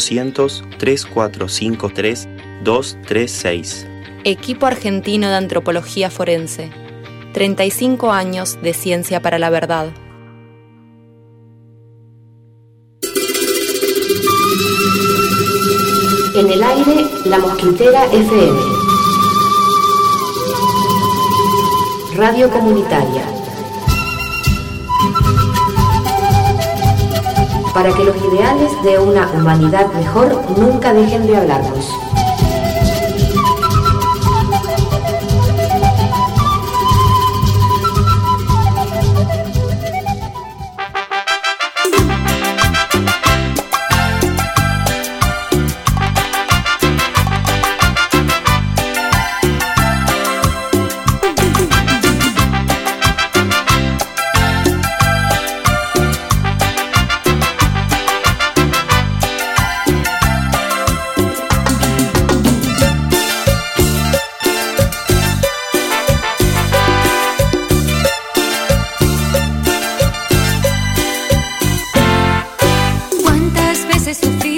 0800-3453-236.
Equipo argentino de antropología forense. 35 años de ciencia para la verdad.
En el aire, La Mosquitera FM. Radio comunitaria. Para que los ideales de una humanidad mejor nunca dejen de hablarnos.
¿Cuántas veces sufrí